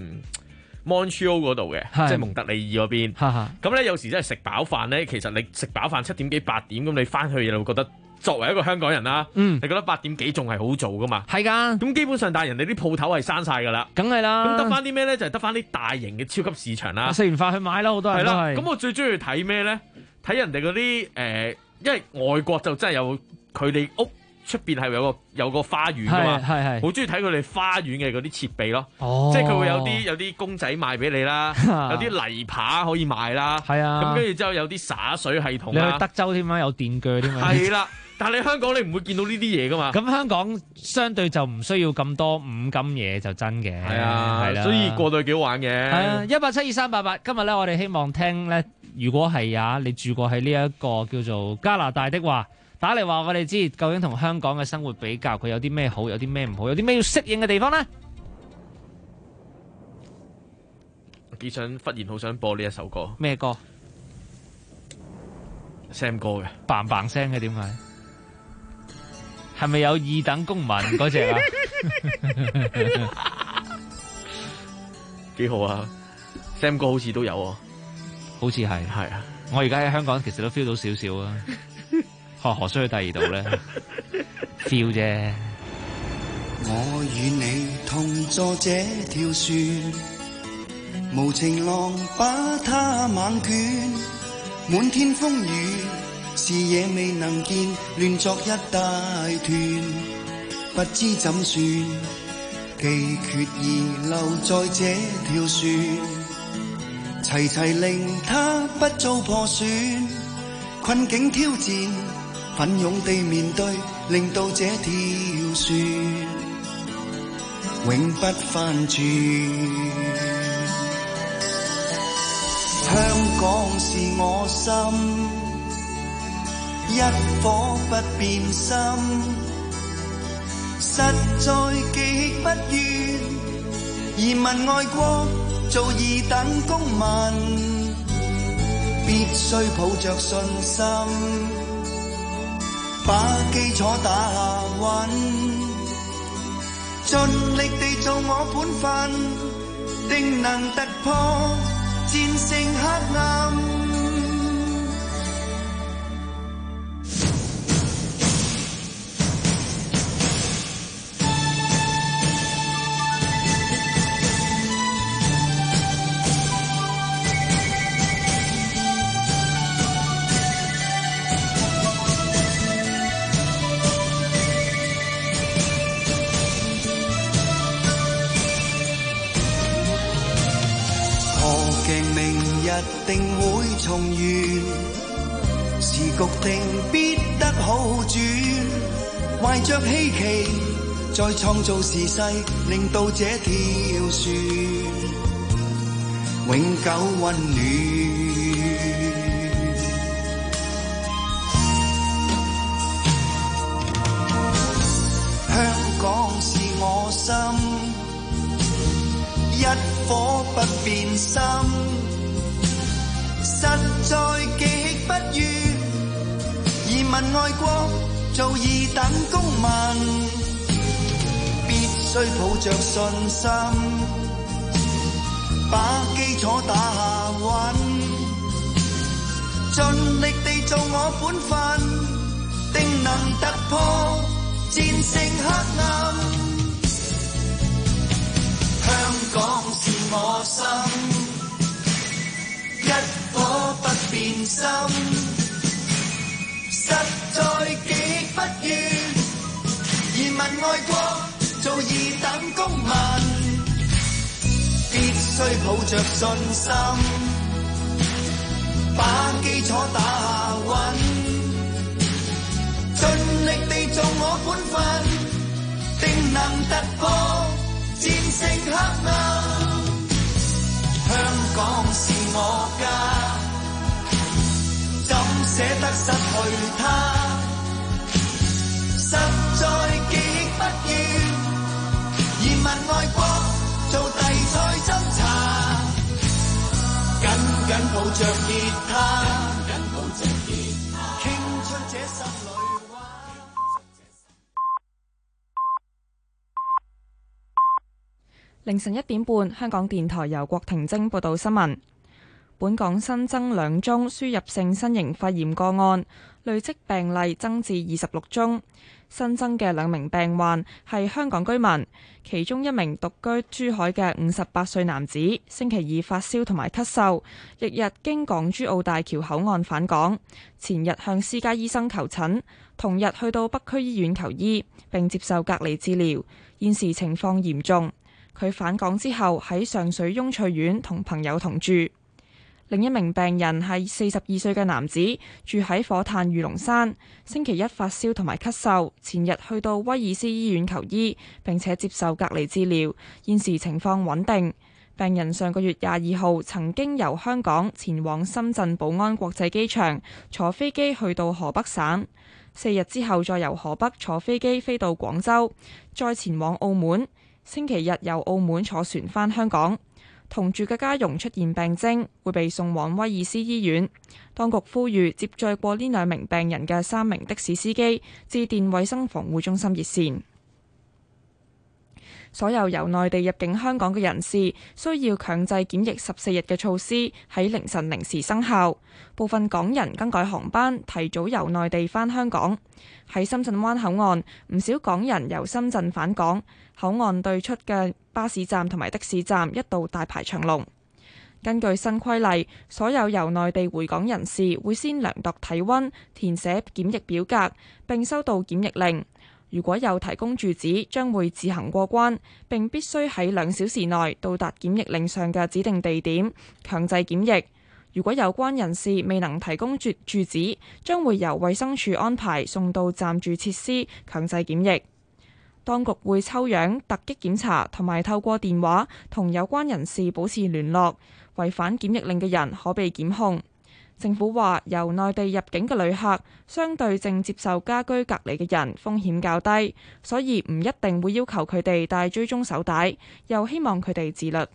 Montreal 嗰度嘅，即係蒙特利爾嗰邊。咁咧有時真係食飽飯咧，其實你食飽飯7點幾8點，咁你翻去就會覺得作為一個香港人啦，你覺得8點幾仲係好早噶嘛？係㗎。咁基本上但係人哋啲鋪頭係閂晒㗎啦，梗係啦。咁得翻啲咩咧？就係得翻啲大型嘅超級市場啦。 食完飯去買啦，好多人都係。 咁我最中意睇咩咧？睇人哋嗰啲因為外國就真係有佢哋屋出邊係有個花園噶嘛，好中意睇佢哋花園嘅嗰啲設備咯，即係佢會有啲公仔賣俾你啦，有啲泥扒可以賣啦，咁跟住之後有啲灑水系統啦， 你去德州添啊，有電鋸添啊， 係啦，但係你香港你唔會見到呢啲嘢噶嘛， 咁香港相對就唔需要咁多五金嘢就真嘅，係啊， 係啦，所以過到去幾好玩嘅。係啊，1872388，今日咧我哋希望聽咧，如果係你住過喺呢一個叫做加拿大的話。打嚟話我哋知，究竟同香港嘅生活比較，佢有啲咩好，有啲咩唔好，有啲咩要適應嘅地方呢？ 我忽然好想播呢一首歌。 咩歌 ？Sam 歌嘅 ，bang bang聲嘅，點解？係咪有二等公民嗰隻啊？ 幾好啊 ！Sam 歌好似都有啊， 好似係啊。 我而家喺香港其實都 feel 到少少啊。何須去第二度咧？feel 啫。 我與你同坐這條船，無情浪把它猛捲，滿天風雨，視野未能見，亂作一大團，不知怎算，既決意留在這條船。齊齊令他不遭破損，困境挑戰，奮勇地面對，令到這條船永不翻轉。香港是我心，一顆不變心，實在極不願移民外國做二等公民，必須抱着信心，把基礎打穩，盡力地做我本分，定能突破戰勝黑暗。定會重圓，時局定必得好轉，懷着希冀再創造時勢，令到這條船永久溫暖。香港是我心，一顆不變心，實在極不願移民外國做二等公民，必須抱着信心，把基礎打穩，盡力地做我本分，定能突破戰勝黑暗。香港是我心，一顆不變心，實在極不願移民外國做二等公民，必須抱着信心，把基礎打穩，盡力地做我本分，定能突破戰勝黑暗。香港是我家，怎捨得失去它？實在極不願移民外國做地菜斟茶，緊緊抱着吉他，傾出這心裏話。 凌晨1點半，香港電台由郭婷晶報道新聞。本港新增2宗輸入性新型肺炎個案，累積病例增至26宗。新增嘅2名病患係香港居民，其中1名獨居珠海嘅58歲男子，星期2發燒同埋咳嗽，翌日經港珠澳大橋口岸返港，前日向私家醫生求診，同日去到北區醫院求醫，並接受隔離治療，現時情況嚴重。佢返港之後喺上水雍翠苑同朋友同住。另一名病人係42歲嘅男子，住喺火炭御龍山，星期1發燒同埋咳嗽，前日去到威爾斯醫院求醫，並且接受隔離治療，現時情況穩定。病人上個月22號曾經由香港前往深圳寶安國際機場，坐飛機去到河北省，4日之後再由河北坐飛機飛到廣州，再前往澳門。星期日由澳門坐船返香港，同住嘅家傭出現病徵，會被送往威爾斯醫院。當局呼籲接載過呢2名病人嘅3名的士司機致電衛生防護中心熱線。 所有由內地入境香港嘅人士需要強制檢疫14日嘅措施喺凌晨0時生效。部分港人更改航班，提早由內地返香港。喺深圳灣口岸，唔少港人由深圳返港，口岸對出嘅巴士站同埋的士站一度大排長龍。根據新規例，所有由內地回港人士會先量度體溫，填寫檢疫表格，並收到檢疫令。如果有提供住址，將會自行過關，並必須喺2小時內到達檢疫令上嘅指定地點強制檢疫。如果有關人士未能提供住址，將會由衛生署安排送到暫住設施強制檢疫。當局會抽樣、突擊檢查同埋透過電話同有關人士保持聯絡。違反檢疫令嘅人可被檢控。政府話，由內地入境嘅旅客相對正接受家居隔離嘅人風險較低，所以唔一定會要求佢哋戴追蹤手帶，又希望佢哋自律。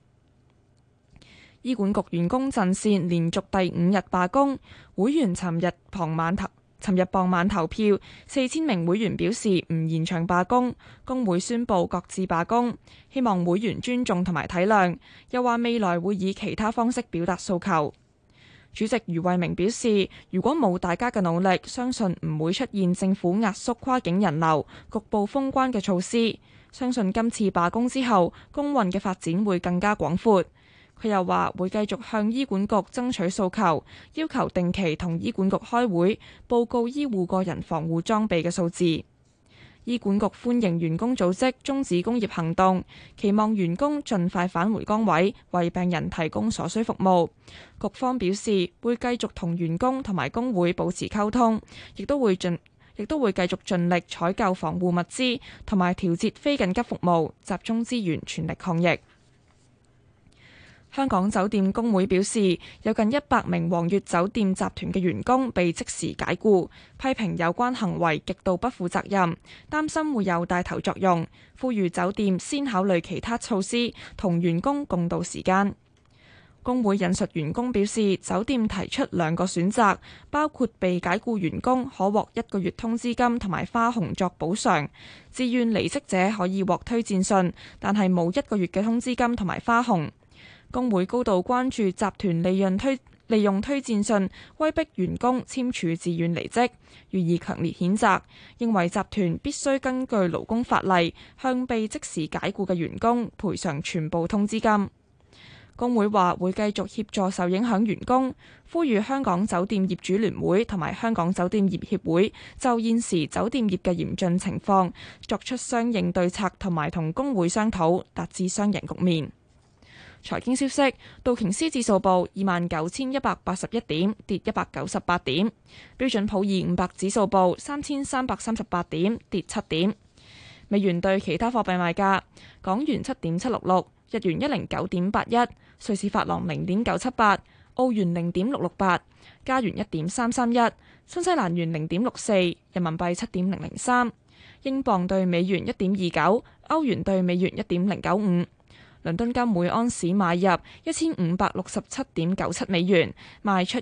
醫管局員工陣線連續第5日罷工，會員尋日傍晚投票，4000名會員表示唔延長罷工，工會宣布各自罷工，希望會員尊重同埋體諒，又話未來會以其他方式表達訴求。主席余慧明表示，如果冇大家嘅努力，相信唔會出現政府壓縮跨境人流、局部封關嘅措施。相信今次罷工之後，工運嘅發展會更加廣闊。佢又話會繼續向醫管局爭取訴求，要求定期同醫管局開會，報告醫護個人防護裝備嘅數字。醫管局歡迎員工組織終止工業行動，期望員工盡快返回崗位，為病人提供所需服務。局方表示會繼續同員工同埋工會保持溝通，亦都會繼續盡力採購防護物資，同埋調節非緊急服務，集中資源全力抗疫。香港酒店工會表示，有近100名皇悅酒店集團嘅員工被即時解僱，批評有關行為極度不負責任，擔心會有帶頭作用，呼籲酒店先考慮其他措施，同員工共度時間。工會引述員工表示，酒店提出2個選擇，包括被解僱員工可獲1個月通知金同埋花紅作補償，自願離職者可以獲推薦信，但係冇1個月嘅通知金同埋花紅。工會高度關注集團利用推薦信威逼員工簽署自願離職，予以強烈譴責，認為集團必須根據勞工法例向被即時解僱嘅員工賠償全部通知金。工會話會繼續協助受影響員工，呼籲香港酒店業主聯會同埋香港酒店業協會就現時酒店業嘅嚴峻情況作出相應對策，同埋同工會商討，達至雙贏局面。財經消息，道瓊斯指數報29,181點，跌198點；標準普爾500指數報3,338點，跌7點。美元對其他貨幣賣價：港元7.766，日元109.81，瑞士法郎0.978，澳元0.668，加元1.331，新西蘭元0.64，人民幣7.003，英鎊對美元1.29，歐元對美元1.095。倫敦金每安士買入1567.97美元，賣出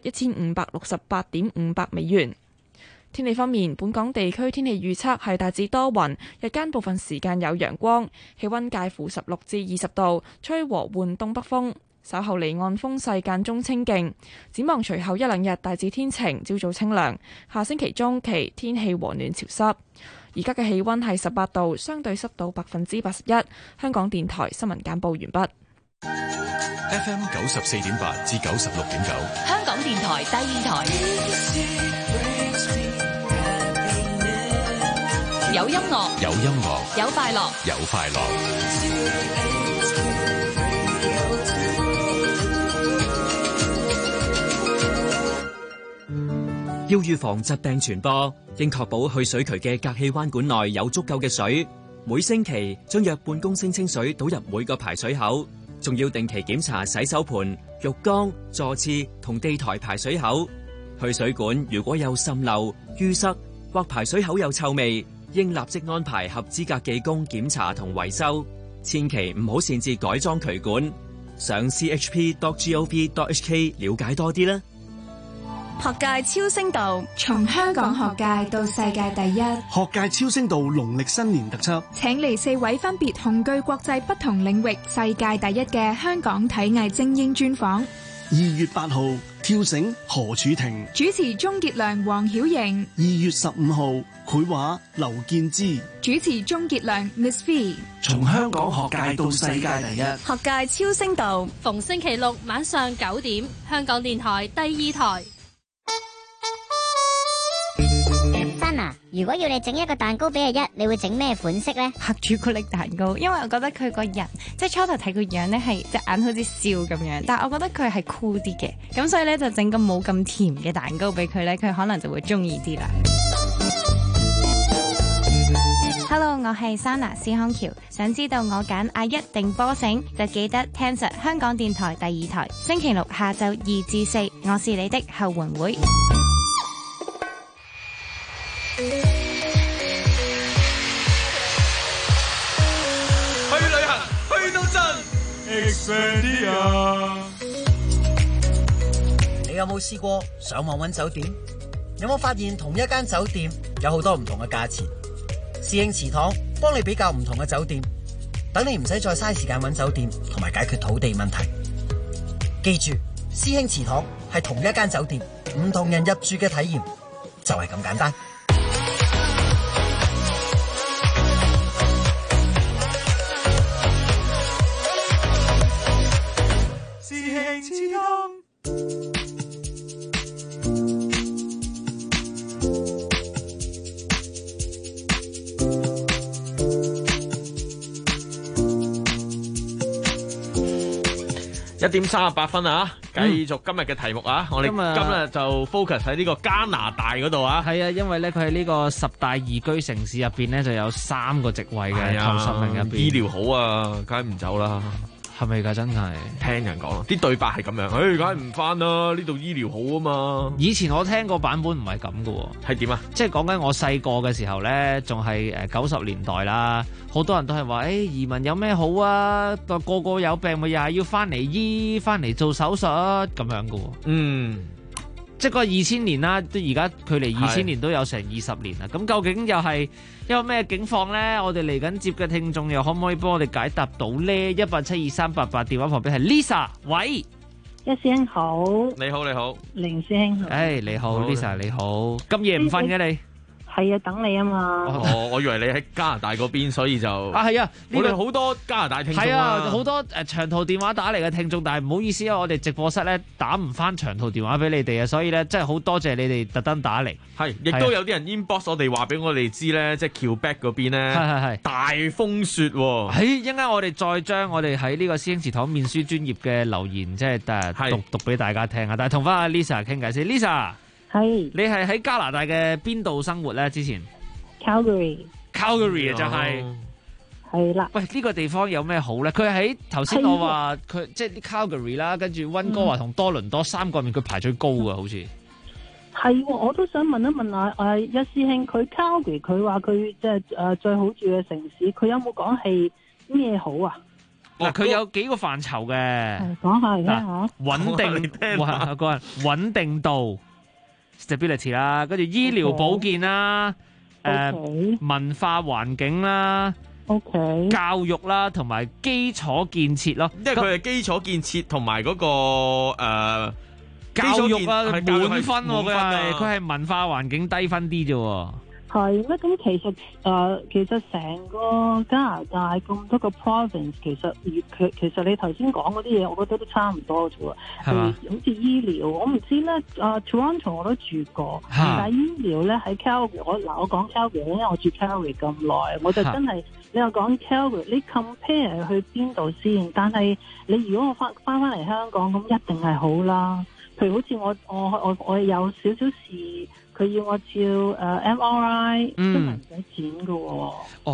1568.58美元。天氣方面，本港地區天氣預測係大致多雲，日間部分時間有陽光，氣溫介乎16至20度，吹和緩東北風。稍後離岸風勢間中清勁。展望隨後1-2日大致天晴，朝早清涼。下星期中期天氣和暖潮濕。而家嘅氣溫係18度，相對濕度81%。香港電台新聞簡報完畢。 FM 94.8至96.9， 香港電台第二台。有音樂， 有音樂， 有快樂， 有快樂。 要預防疾病傳播，應確保去水渠嘅隔氣彎管內有足夠嘅水。每星期將約半公升清水倒入每個排水口，仲要定期檢查洗手盆、浴缸、座廁同地台排水口。去水管如果有滲漏、淤塞或排水口有臭味，應立即安排合資格技工檢查同維修。千祈唔好擅自改裝渠管。上 chp.gov.hk 了解多啲啦。 學界超聲道，從香港學界到世界第一。 學界超聲道農曆新年特輯， 請嚟4位分別雄踞國際不同領域、世界第一嘅香港體藝精英專訪。 2月8號跳繩何柱霆， 主持鍾傑良、黃曉瑩。 2月15號繪畫劉建之， 主持鍾傑良 Miss V。 從香港學界到世界第一， 學界超聲道， 逢星期六晚上9點，香港電台第2台。 如果要你整一個蛋糕俾阿一，你會整咩款式呢？ 黑朱古力蛋糕，因為我覺得佢個人即係初頭睇個樣咧係隻眼好似笑咁樣，但係我覺得佢係酷啲嘅，咁所以咧就整個冇咁甜嘅蛋糕俾佢咧，佢可能就會中意啲啦。Hello， 我係珊娜施康橋，想知道我揀阿一定波繩，就記得聽實香港電台第2台，星期六下晝2至4，我是你的後援會。 你有冇試過上網揾酒店？有冇發現同一間酒店有好多唔同嘅價錢？侍應祠堂幫你比較唔同嘅酒店，等你唔使再嘥時間揾酒店同埋解決土地問題。記住，師兄祠堂係同一間酒店，唔同人入住嘅體驗就係咁簡單。 1點38分啊！繼續今日嘅題目啊！我哋今日就 focus 喺呢個加拿大嗰度啊！ 係啊，因為咧佢喺呢個10大宜居城市入邊咧就有3個席位嘅頭10名入邊。 醫療好啊，梗係唔走啦。 係咪㗎？真係聽人講，啲對白係咁樣，梗係唔翻啦！呢度醫療好啊嘛。 以前我聽個版本唔係咁㗎喎， 係點啊？ 即係講緊我細個嘅時候咧，仲係90年代啦，好多人都係話，移民有咩好啊？個個有病咪又係要翻嚟醫，翻嚟做手術咁樣㗎喎。 嗯。 即係個2000年啦，都而家距離2000年都有成20年啦。咁究竟又係一個咩境況咧？我哋嚟緊接嘅聽眾又可唔可以幫我哋解答到咧？1872388電話旁邊係 Lisa， 喂， 一師兄好， 你好你好， 凌師兄好， 你好 Lisa 你好，咁夜唔瞓嘅你？ 係啊，等你啊嘛。 我以為你喺加拿大嗰邊，所以就係啊， 我哋好多加拿大聽眾係啊，好多長途電話打嚟嘅聽眾，但係唔好意思啊，我哋直播室咧打唔翻長途電話俾你哋啊，所以咧真係好多謝你哋特登打嚟。 係，亦都有啲人 inbox 我哋話俾我哋知咧，即係 Quebec 嗰邊咧， 係大風雪喎。 係，一陣間我哋再將我哋喺呢個師兄祠堂面書專頁嘅留言，即係讀俾大家聽啊。但係同翻阿 Lisa 傾偈先 ，Lisa。 係， 你係喺加拿大嘅邊度生活咧？之前 Calgary 就係啦。喂，呢個地方有咩好咧？佢喺頭先我話佢即係啲 Calgary 啦，跟住溫哥華同多倫多3個入面，佢排最高嘅，好似係。我都想問一問下一師兄，佢 Calgary 佢話佢即係最好住嘅城市，佢有冇講係咩好啊？ 嗱，佢有幾個範疇嘅， 講下嚟聽下。 穩定度。stability 啦，跟住醫療保健啦，文化環境啦教育啦，同埋基礎建設咯。 因為佢係基礎建設同埋嗰個教育啊，滿分喎，佢係文化環境低分啲啫。 係咩？咁其實成個加拿大咁多個 province，其實你頭先講嗰啲嘢，我覺得都差唔多啫喎。係嘛？好似醫療，我唔知咧。Toronto 我都住過，但係醫療咧喺 Calgary，我講 Calgary，因為我住 Calgary 咁耐，我就真係你又講 Calgary，你 compare 去邊度先？但係你如果我翻嚟香港，咁一定係好啦。譬如好似我有少少事。佢要我照MRI 都唔使錢㗎喎。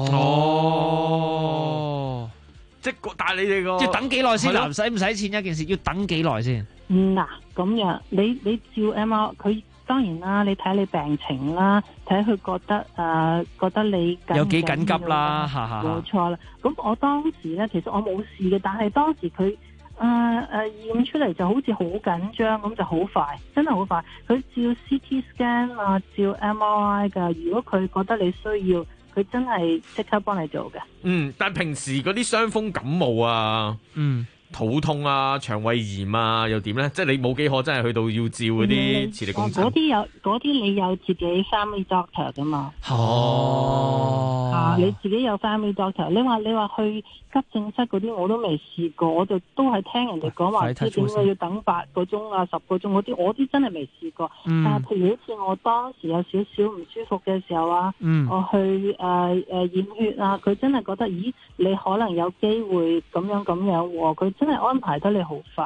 即係但係你哋個要等幾耐先？使唔使錢一件事？要等幾耐先？ 嗱，咁樣你照 MRI， 佢當然啦，你睇你病情啦，睇佢覺得你有幾緊急啦， 冇錯啦。咁我當時咧，其實我冇事嘅，但係當時佢驗出嚟就好似好緊張咁，就好快，真係好快。佢照 CT scan 啊，照 MRI 㗎。如果佢覺得你需要，佢真係即刻幫你做嘅。 但係平時嗰啲傷風感冒啊，肚痛啊、腸胃炎啊，又點咧？即係你冇幾可真係去到要照嗰啲磁力共振。 嗰啲你有自己 family doctor 噶嘛？你自己有 family doctor。你話去急症室嗰啲我都未試過，我就都係聽人哋講話，點解要等8個鐘啊、10個鐘嗰啲，我啲真係未試過。但係譬如好似我當時有少少唔舒服嘅時候啊，我去驗血啊，佢真係覺得，咦，你可能有機會咁樣喎，佢真係安排得你好快。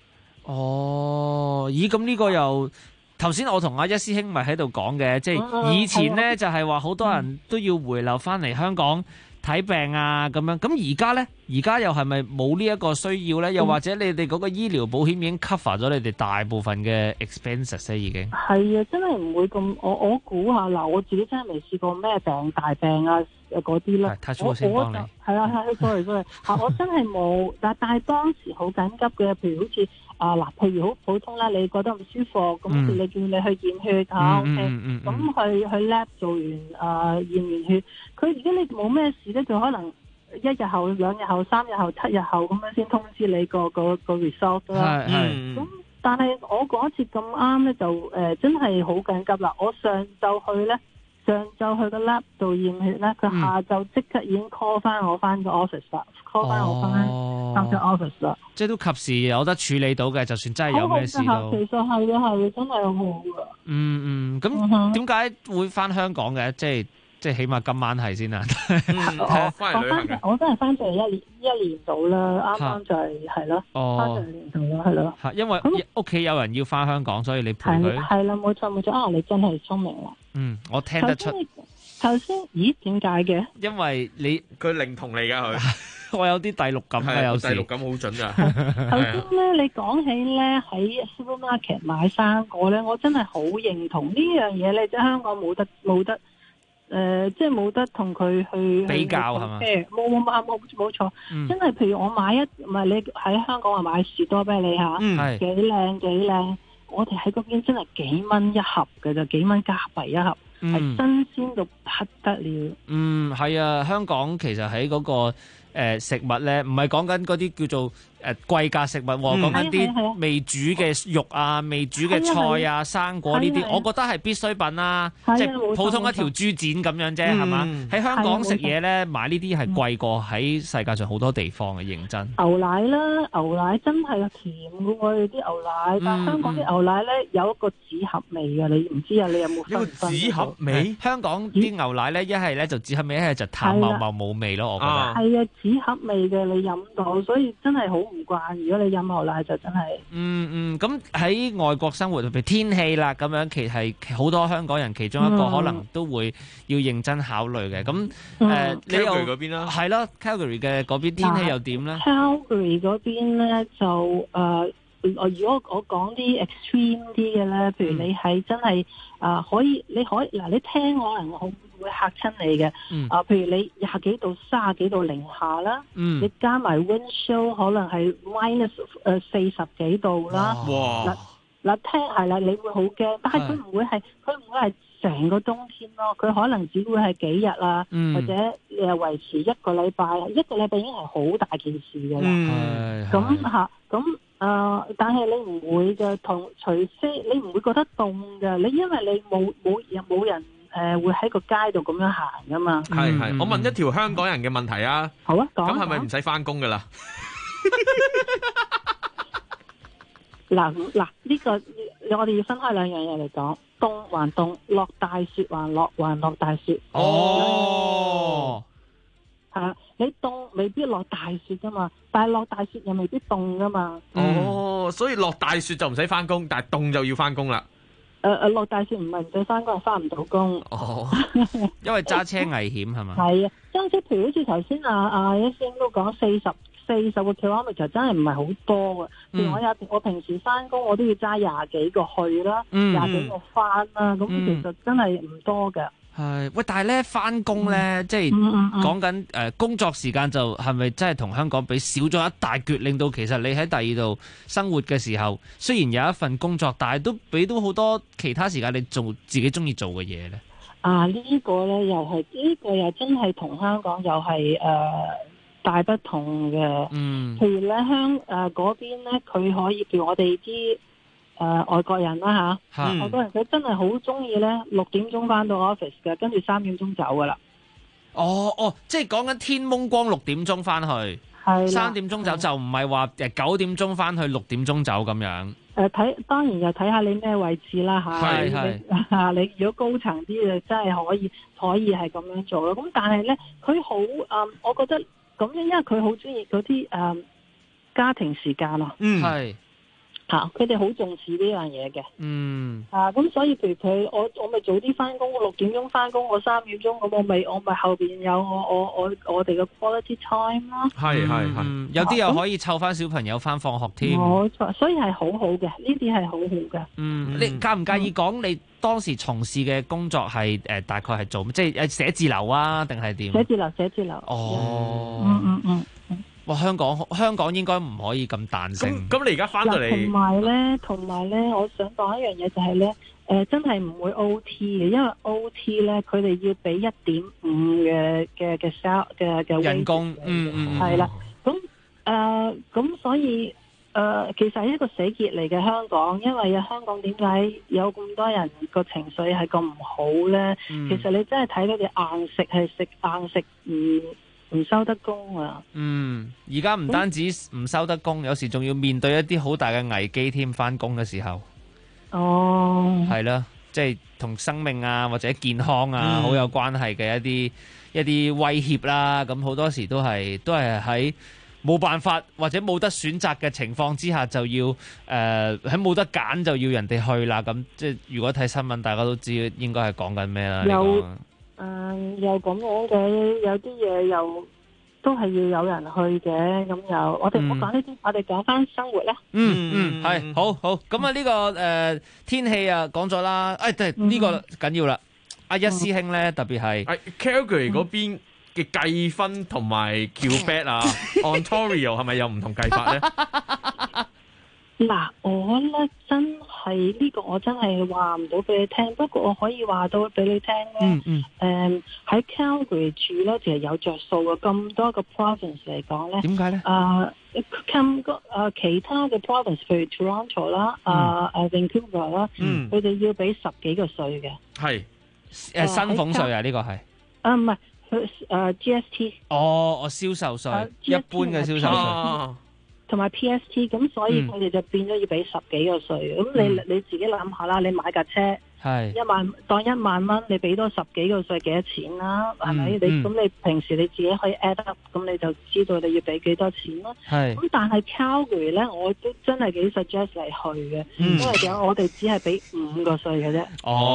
咦，咁呢個又頭先我同阿一師兄咪喺度講嘅，即係以前呢就係話好多人都要回流翻嚟香港睇病啊咁樣，咁而家呢？而家又係咪冇呢一個需要呢？又或者你哋嗰個醫療保險已經 cover 咗你哋大部分嘅 expenses 咧？已經係啊，真係唔會咁。我估下嗱，我自己真係未試過咩大病啊嗰啲咧。 我先幫你。 係啊，sorry 我真係冇。但係當時好緊急嘅，譬如好似譬如好普通啦，你覺得唔舒服，咁你叫你去驗血嚇 ，OK，咁去 lab 做完驗完血，佢如果你冇咩事咧，就可能1日後、2日後、3日後、7日後咁樣先通知你個 result 啦。咁但係我嗰次咁啱咧，就真係好緊急啦。我上晝去個 lab 度驗血咧，佢下晝即刻已經 call 翻我翻個 office 啦，call 翻我翻個 office 啦。 即係都及時有得處理到嘅，就算真係有咩事都。 其實係真係好噶。 咁點解會翻香港嘅？即係起碼今晚係先啊！ 我真係翻咗嚟一年到啦，啱啱就係咯，翻咗1年到啦，係咯。 因為屋企有人要翻香港，所以你陪佢。 係啦，冇錯。你真係聰明啦。 我聽得出。 頭先，咦？點解嘅？ 因為佢靈童嚟㗎佢。 我有啲第六感啊，有時第六感好準㗎。 頭先咧，你講起咧喺 supermarket 買生果咧，我真係好認同呢樣嘢咧，即係香港冇得。即係冇得同佢去比較係嘛？ 冇錯，真係譬如我買唔係你喺香港話買士多啤梨嚇，幾靚，我哋喺嗰邊真係幾蚊一盒嘅啫，幾蚊加幣一盒，係新鮮到不得了。 係啊，香港其實喺嗰個食物咧，唔係講緊嗰啲叫做貴價食物，講緊啲未煮嘅肉啊、未煮嘅菜啊、生果呢啲，我覺得係必需品啦，即係普通一條豬展咁樣啫，係嘛？喺香港食嘢咧，買呢啲係貴過喺世界上好多地方嘅，認真。 牛奶啦，牛奶真係甜嘅喎，啲牛奶，但係香港啲牛奶咧有一個紙盒味嘅，你唔知啊？你有冇分？ 紙盒味？ 香港啲牛奶咧，一係咧就紙盒味，一係就淡茂茂冇味咯，我覺得。 係啊，紙盒味嘅你飲到，所以真係好唔慣。如果你飲牛奶就真係。 咁喺外國生活，譬如天氣啦咁樣，其實係好多香港人其中一個可能都會要認真考慮嘅。咁你又嗰邊啦， 係咯 Calgary 嘅嗰邊天氣又點咧 ？Calgary 嗰邊咧就如果我講啲 extreme 啲嘅咧，譬如你係真係你可以你聽可能我會嚇親你嘅。譬如你20幾度、30幾度零下啦，你加埋 wind chill 可能係-40幾度啦。 哇！ 嗱聽係啦，你會好驚，但係佢唔會係成個冬天咯，佢可能只會係幾日啦，或者維持1個禮拜，一個禮拜已經係好大件事㗎啦。但係你唔會嘅，除非你唔會覺得凍嘅，因為你冇人會喺個街度咁樣行噶嘛。 係，我問一條香港人嘅問題啊。 好啊，講。 咁係咪唔使翻工噶啦？ 嗱，呢個我哋要分開兩樣嘢嚟講，凍還凍，落大雪還落大雪。係啊，你凍未必落大雪噶嘛，但係落大雪又未必凍噶嘛。 所以落大雪就唔使翻工，但係凍就要翻工啦。 落大雪唔係唔使翻工，係翻唔到工。 因為揸車危險係嘛？ 係啊，揸車譬如好似頭先一先都講40個 kilometer 真係唔係好多嘅。譬如我平時翻工我都要揸20幾個去啦，20幾個翻啦，咁其實真係唔多嘅。 係喂，但係咧翻工咧，即係講緊工作時間就係咪真係同香港比少咗一大橛，令到其實你喺第二度生活嘅時候，雖然有一份工作，但係都俾到好多其他時間你做自己中意做嘅嘢咧。 呢個咧又係呢個又真係同香港又係大不同嘅。譬如咧嗰邊咧，佢可以譬如我哋啲外國人啦外國人佢真係好中意咧6點鐘翻到 office 嘅，跟住3點鐘走噶啦。 即係講緊天蒙光6點鐘翻去，3點鐘走，就唔係話9點鐘翻去6點鐘走咁樣。 當然又睇下你咩位置啦嚇。你如果高層啲就真係可以係咁樣做咯。咁但係咧，佢好我覺得咁樣，因為佢好中意嗰啲家庭時間啊。 係。 佢哋好重視呢樣嘢嘅。咁所以譬如我咪早啲翻工，6點鐘翻工，我3點鐘咁我咪後邊有我哋嘅 quality time 咯。 係有啲又可以湊翻小朋友翻放學添。 冇錯，所以係好好嘅，呢啲係好好嘅。 你介唔介意講你當時從事嘅工作係大概係做即係寫字樓啊，定係點？寫字樓。 哇！香港應該唔可以咁彈性。 咁你而家翻到嚟， 同埋咧，我想講一樣嘢就係咧，真係唔會 OT 嘅，因為 OT 咧佢哋要俾1.5嘅人工。 係啦，咁所以其實係一個死結嚟嘅香港，因為香港點解有咁多人個情緒係咁唔好咧？其實你真係睇佢哋硬食係食硬食唔收得工啊！ 而家唔單止唔收得工，有時仲要面對一啲好大嘅危機添。翻工嘅時候，係啦，即係同生命啊或者健康啊好有關係嘅一啲威脅啦。咁好多時都係喺冇辦法或者冇得選擇嘅情況之下，就要喺冇得揀就要人哋去啦。咁即係如果睇新聞，大家都知應該係講緊咩啦。 又咁樣嘅，有啲嘢又都係要有人去嘅，咁又我哋唔好講呢啲，我哋講翻生活啦。 係好。咁啊呢個天氣啊講咗啦，呢個緊要啦。阿一師兄咧特別係 Calgary 嗰邊嘅計分同埋 Quebec 啊，Ontario 係咪有唔同計法咧？ 嗱，我咧真係呢個我真係話唔到俾你聽，不過我可以話到俾你聽咧。喺 Calgary 住咧，其實有着數嘅。咁多個 province 嚟講咧， 點解咧？ 其他嘅 province， 譬如 Toronto 啦、Vancouver 啦，佢哋要俾10幾個稅嘅。 係薪俸稅啊？呢個係唔係GST。 我銷售稅，一般嘅銷售稅。 同埋 PST， 咁所以佢哋就變咗要俾10幾個稅。咁你自己諗下啦，你買架車當1萬蚊，你俾多10幾個稅幾多錢啦？係咪？咁你平時你自己可以 add up，咁你就知道你要俾幾多錢啦。咁但係 Calgary 咧，我都真係幾 suggest 你去嘅，因為我哋只係俾5個稅嘅啫。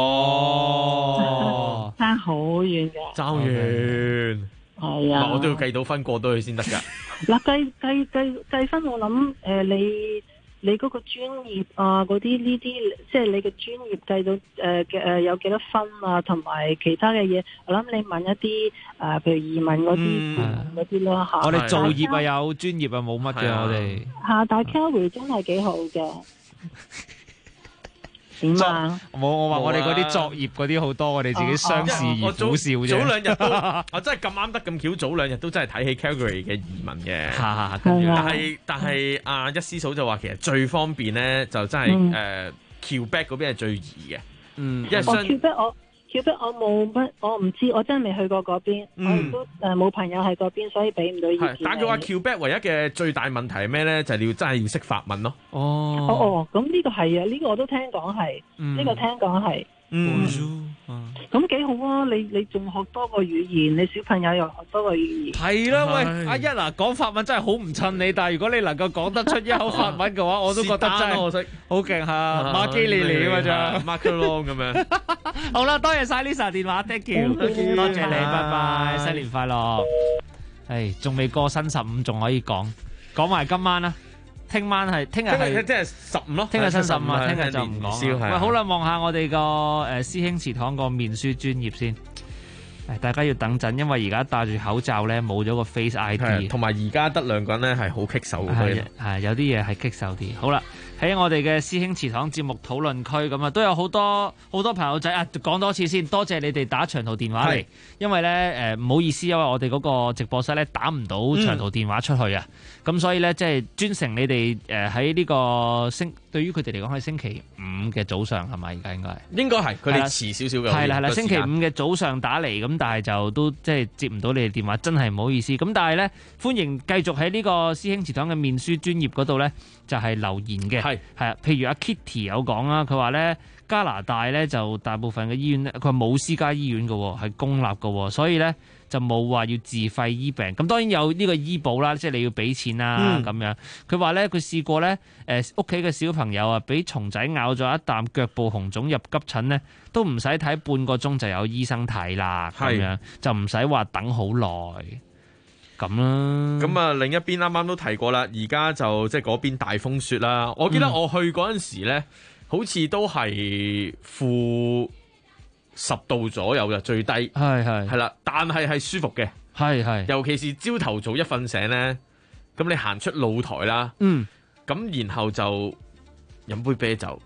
差好遠嘅。 爭遠。 係啊， 我都要計到分過到去先得噶。 嗱，計分，我諗你嗰個專業啊，嗰啲呢啲，即係你嘅專業計到有幾多分啊，同埋其他嘅嘢，我諗你問一啲譬如移民嗰啲咯嚇。 我哋造業啊有，專業啊冇乜嘅我哋。 但係 Calgary 真係幾好嘅。點啊？ 我話我哋嗰啲作業嗰啲好多，我哋自己相視而苦笑啫。 早2日都，我真係咁啱得咁巧，早2日都真係睇起 Calgary 嘅移民嘅。但係阿一師嫂就話其實最方便咧，就真係Quebec 嗰邊係最易嘅。因為 Quebec 我冇乜，我唔知，我真係未去過嗰邊，我亦都冇朋友喺嗰邊，所以俾唔到意見。 但佢話 Quebec 唯一嘅最大問題係咩咧？就係你真係要識法文咯。 咁呢個係啊，呢個我都聽講係，呢個聽講係。咁幾好啊！你仲學多個語言，你小朋友又學多個語言。 係啦，喂，阿一嗱，講法文真係好唔襯你，但係如果你能夠講得出一口法文嘅話，我都覺得真係好勁嚇，馬基里尼啊咋 ，Macron 咁樣。 好啦，多謝晒 Lisa 電話 ，thank you，多謝你，拜拜，新年快樂。仲未過新15，仲可以講埋今晚啦。聽日係 15咯， 聽日新15啊，聽日就唔講。喂，好啦，望下我哋個師兄祠堂個面書專頁先。 大家要等陣，因為而家戴住口罩咧，冇咗個 Face ID， 同埋而家得2個人咧係好棘手嘅， 係有啲嘢係棘手啲。好啦，喺我哋嘅師兄祠堂節目討論區咁啊，都有好多朋友仔啊，講多次先，多謝你哋打長途電話嚟，因為咧唔好意思，因為我哋嗰個直播室咧打唔到長途電話出去啊，咁所以咧即係專程你哋喺呢個對於佢哋嚟講係星期5嘅早上係咪？而家應該係佢哋遲少少嘅，係啦，星期5嘅早上打嚟咁，但係就都即係接唔到你哋電話，真係唔好意思。咁但係咧，歡迎繼續喺呢個師兄祠堂嘅面書專頁嗰度咧，就係留言嘅。係啊，譬如阿 Kitty 有講啦，佢話咧加拿大咧就大部分嘅醫院咧，佢話冇私家醫院嘅，係公立嘅，所以咧就冇話要自費醫病。咁當然有呢個醫保啦，即係你要俾錢啦咁樣。佢話咧佢試過咧屋企嘅小朋友啊，俾蟲仔咬咗一啖，腳部紅腫入急診咧，都唔使睇半個鐘就有醫生睇啦，咁樣就唔使話等好耐。咁啦， 咁啊另一邊啱啱都提過啦，而家就即係嗰邊大風雪啦。我記得我去嗰陣時咧，好似都係-10度左右嘅最低，係啦，但係舒服嘅，係，尤其是朝頭早一瞓醒咧，咁你行出露台啦，咁然後就飲杯啤酒，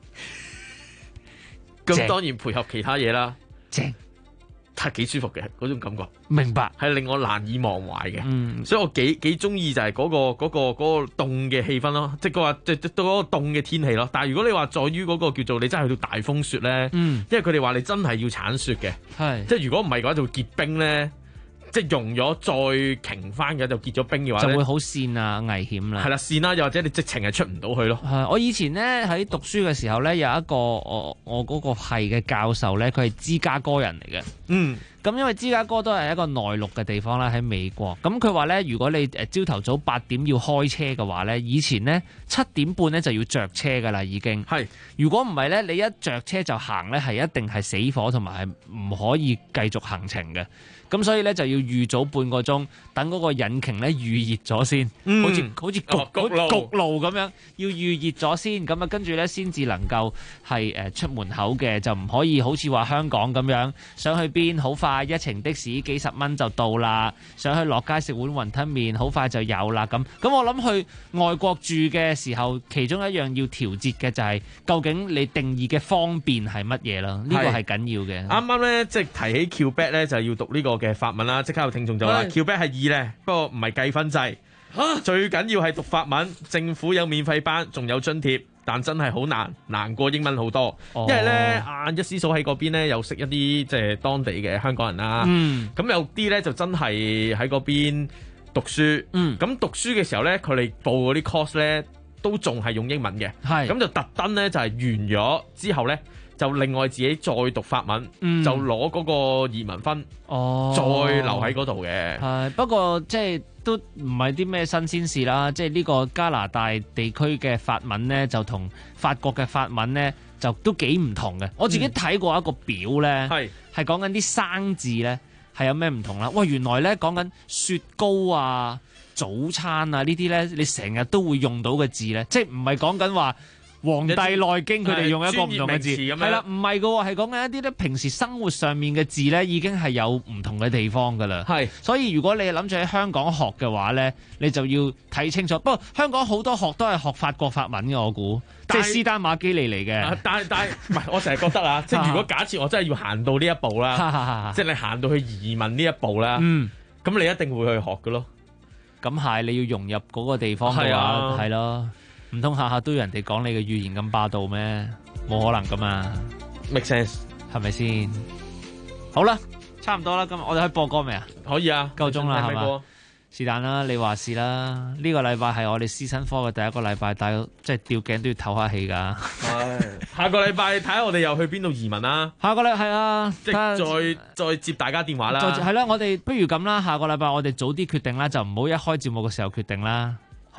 咁當然配合其他嘢啦，正。係幾舒服嘅嗰種感覺， 明白係令我難以忘懷嘅，所以我幾中意就係嗰個凍嘅氣氛咯，即係嗰個凍嘅天氣咯。但係如果你話在於嗰個叫做你真係去到大風雪咧，因為佢哋話你真係要鏟雪嘅，即係如果唔係嘅話就會結冰咧。即係溶咗再瓊翻嘅就結咗冰嘅話就會好跣啊，危險啦。 係啦，跣啦，又或者你直情係出唔到去咯。 我以前咧喺讀書嘅時候咧，有一個我嗰個系嘅教授咧，佢係芝加哥人嚟嘅。咁因為芝加哥都係一個內陸嘅地方啦，喺美國。咁佢話咧，如果你朝頭早8點要開車嘅話咧，以前咧7點半咧就要着車噶啦，已經。係。如果唔係咧，你一着車就行咧，係一定係死火，同埋係唔可以繼續行程嘅。咁所以咧就要預早半個鐘，等嗰個引擎咧預熱咗先，好似焗爐咁樣，要預熱咗先，咁啊跟住咧先至能夠係出門口嘅，就唔可以好似話香港咁樣，想去邊好快一程的士幾十蚊就到啦，想去落街食碗雲吞麵好快就有啦咁。咁我諗去外國住嘅時候，其中一樣要調節嘅就係究竟你定義嘅方便係乜嘢啦？呢個係緊要嘅。啱啱咧即係提起 Quebec 咧，就要讀呢個嘅法文啦，即刻有聽眾就話 Quebec 係2咧，不過唔係計分制，最緊要係讀法文，政府有免費班，仲有津貼，但真係好難過英文好多，因為咧一師嫂喺嗰邊咧又識一啲即係當地嘅香港人啦，咁有啲咧就真係喺嗰邊讀書，咁讀書嘅時候咧佢哋報嗰啲 course 咧都仲係用英文嘅，咁就特登咧就係完咗之後咧。就另外自己再讀法文，就攞嗰個移民分，再留喺嗰度嘅。 係不過即係都唔係啲咩新鮮事啦。即係呢個加拿大地區嘅法文呢，就同法國嘅法文呢，就都幾唔同嘅。我自己睇過一個表呢，係講緊啲生字呢，係有咩唔同啦。喂，原來呢講緊雪糕啊、早餐啊呢啲呢，你成日都會用到嘅字呢，即係唔係講緊話。《黃帝內經》佢哋用一個唔同嘅字，係啦，唔係噶，係講緊一啲咧平時生活上面嘅字咧，已經係有唔同嘅地方噶啦。係，所以如果你諗住喺香港學嘅話咧，你就要睇清楚。不過香港好多學都係學法國法文嘅，我估，即係斯丹馬基尼嚟嘅。 但係唔係，我成日覺得啊，即係如果假設我真係要行到呢一步啦，即係你行到去移民呢一步啦，咁你一定會去學嘅咯。 咁係你要融入嗰個地方嘅話，係咯。唔通下下都要人哋講你嘅語言咁霸道咩？冇可能噶嘛 ，make sense 係咪先？好啦，差唔多啦，今日我哋可以播歌未啊？ 可以啊， 夠鐘啦係嘛？是但啦，你話事啦。呢個禮拜係我哋師生科嘅第一個禮拜，但係即係吊頸都要唞下氣㗎。 係下個禮拜睇下我哋又去邊度移民啦。 下個禮拜係啊， 即係再接大家電話啦。 係啦，我哋不如咁啦，下個禮拜我哋早啲決定啦，就唔好一開節目嘅時候決定啦，好唔好啊？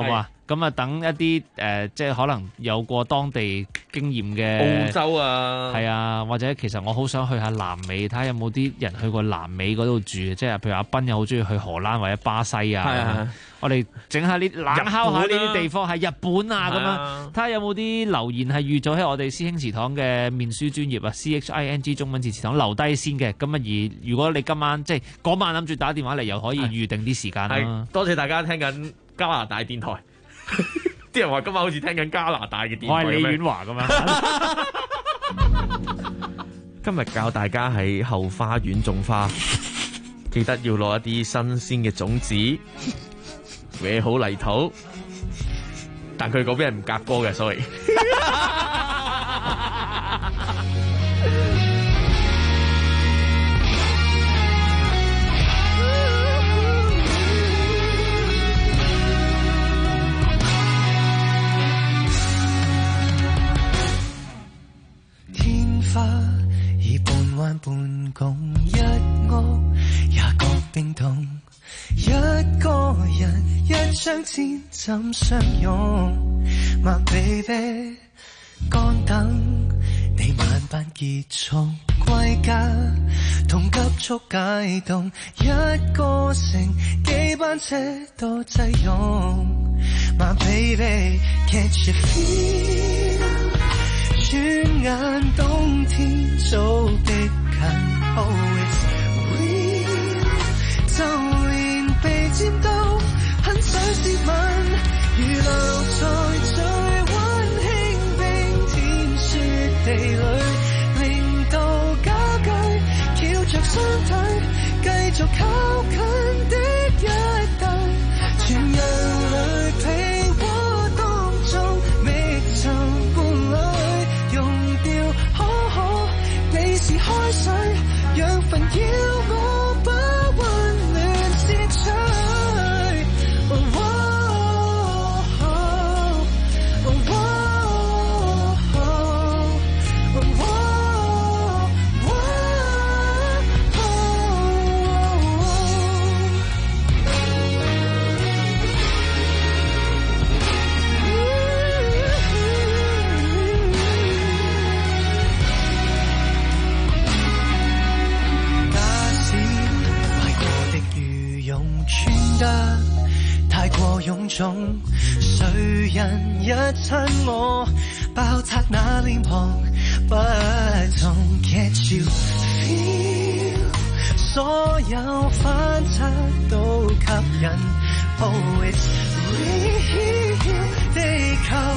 咁啊，等一啲即係可能有過當地經驗嘅澳洲啊， 係啊，或者其實我好想去下南美，睇下有冇啲人去過南美嗰度住，即係譬如阿斌又好中意去荷蘭或者巴西啊。我哋整下呢冷烤下呢啲地方，係日本啊咁樣，睇下有冇啲留言係預咗喺我哋師兄祠堂嘅面書專頁啊 CHING 中文字祠堂留低先嘅。咁啊，而如果你今晚即係嗰晚諗住打電話嚟，又可以預定啲時間啦。 多謝大家聽緊加拿大電台。啲人話今晚好似聽緊加拿大嘅電台， 我係李婉華咁樣。 今日教大家喺後花園種花，記得要攞一啲新鮮嘅種子，搲好泥土。但佢嗰邊係唔夾歌嘅，sorry。 花已半彎半拱，一屋也各冰凍，一個人一張氈怎相擁 My baby 乾等你晚班結束歸家，同急速解凍，一個城幾班車都擠擁 My baby can't you feel，轉眼冬天早逼近 Oh it's real， 就連被沾到很想接吻，如留在最溫馨冰天雪地裏，令到家居翹着雙腿繼續靠近的一對，全人類被窩當中覓尋伴侶，你是海水，養分要我把溫暖攝取。太過臃腫，誰人一親我，爆拆那臉龐，不同 Can't you feel， 所有反差都吸引 Oh it's real， 地球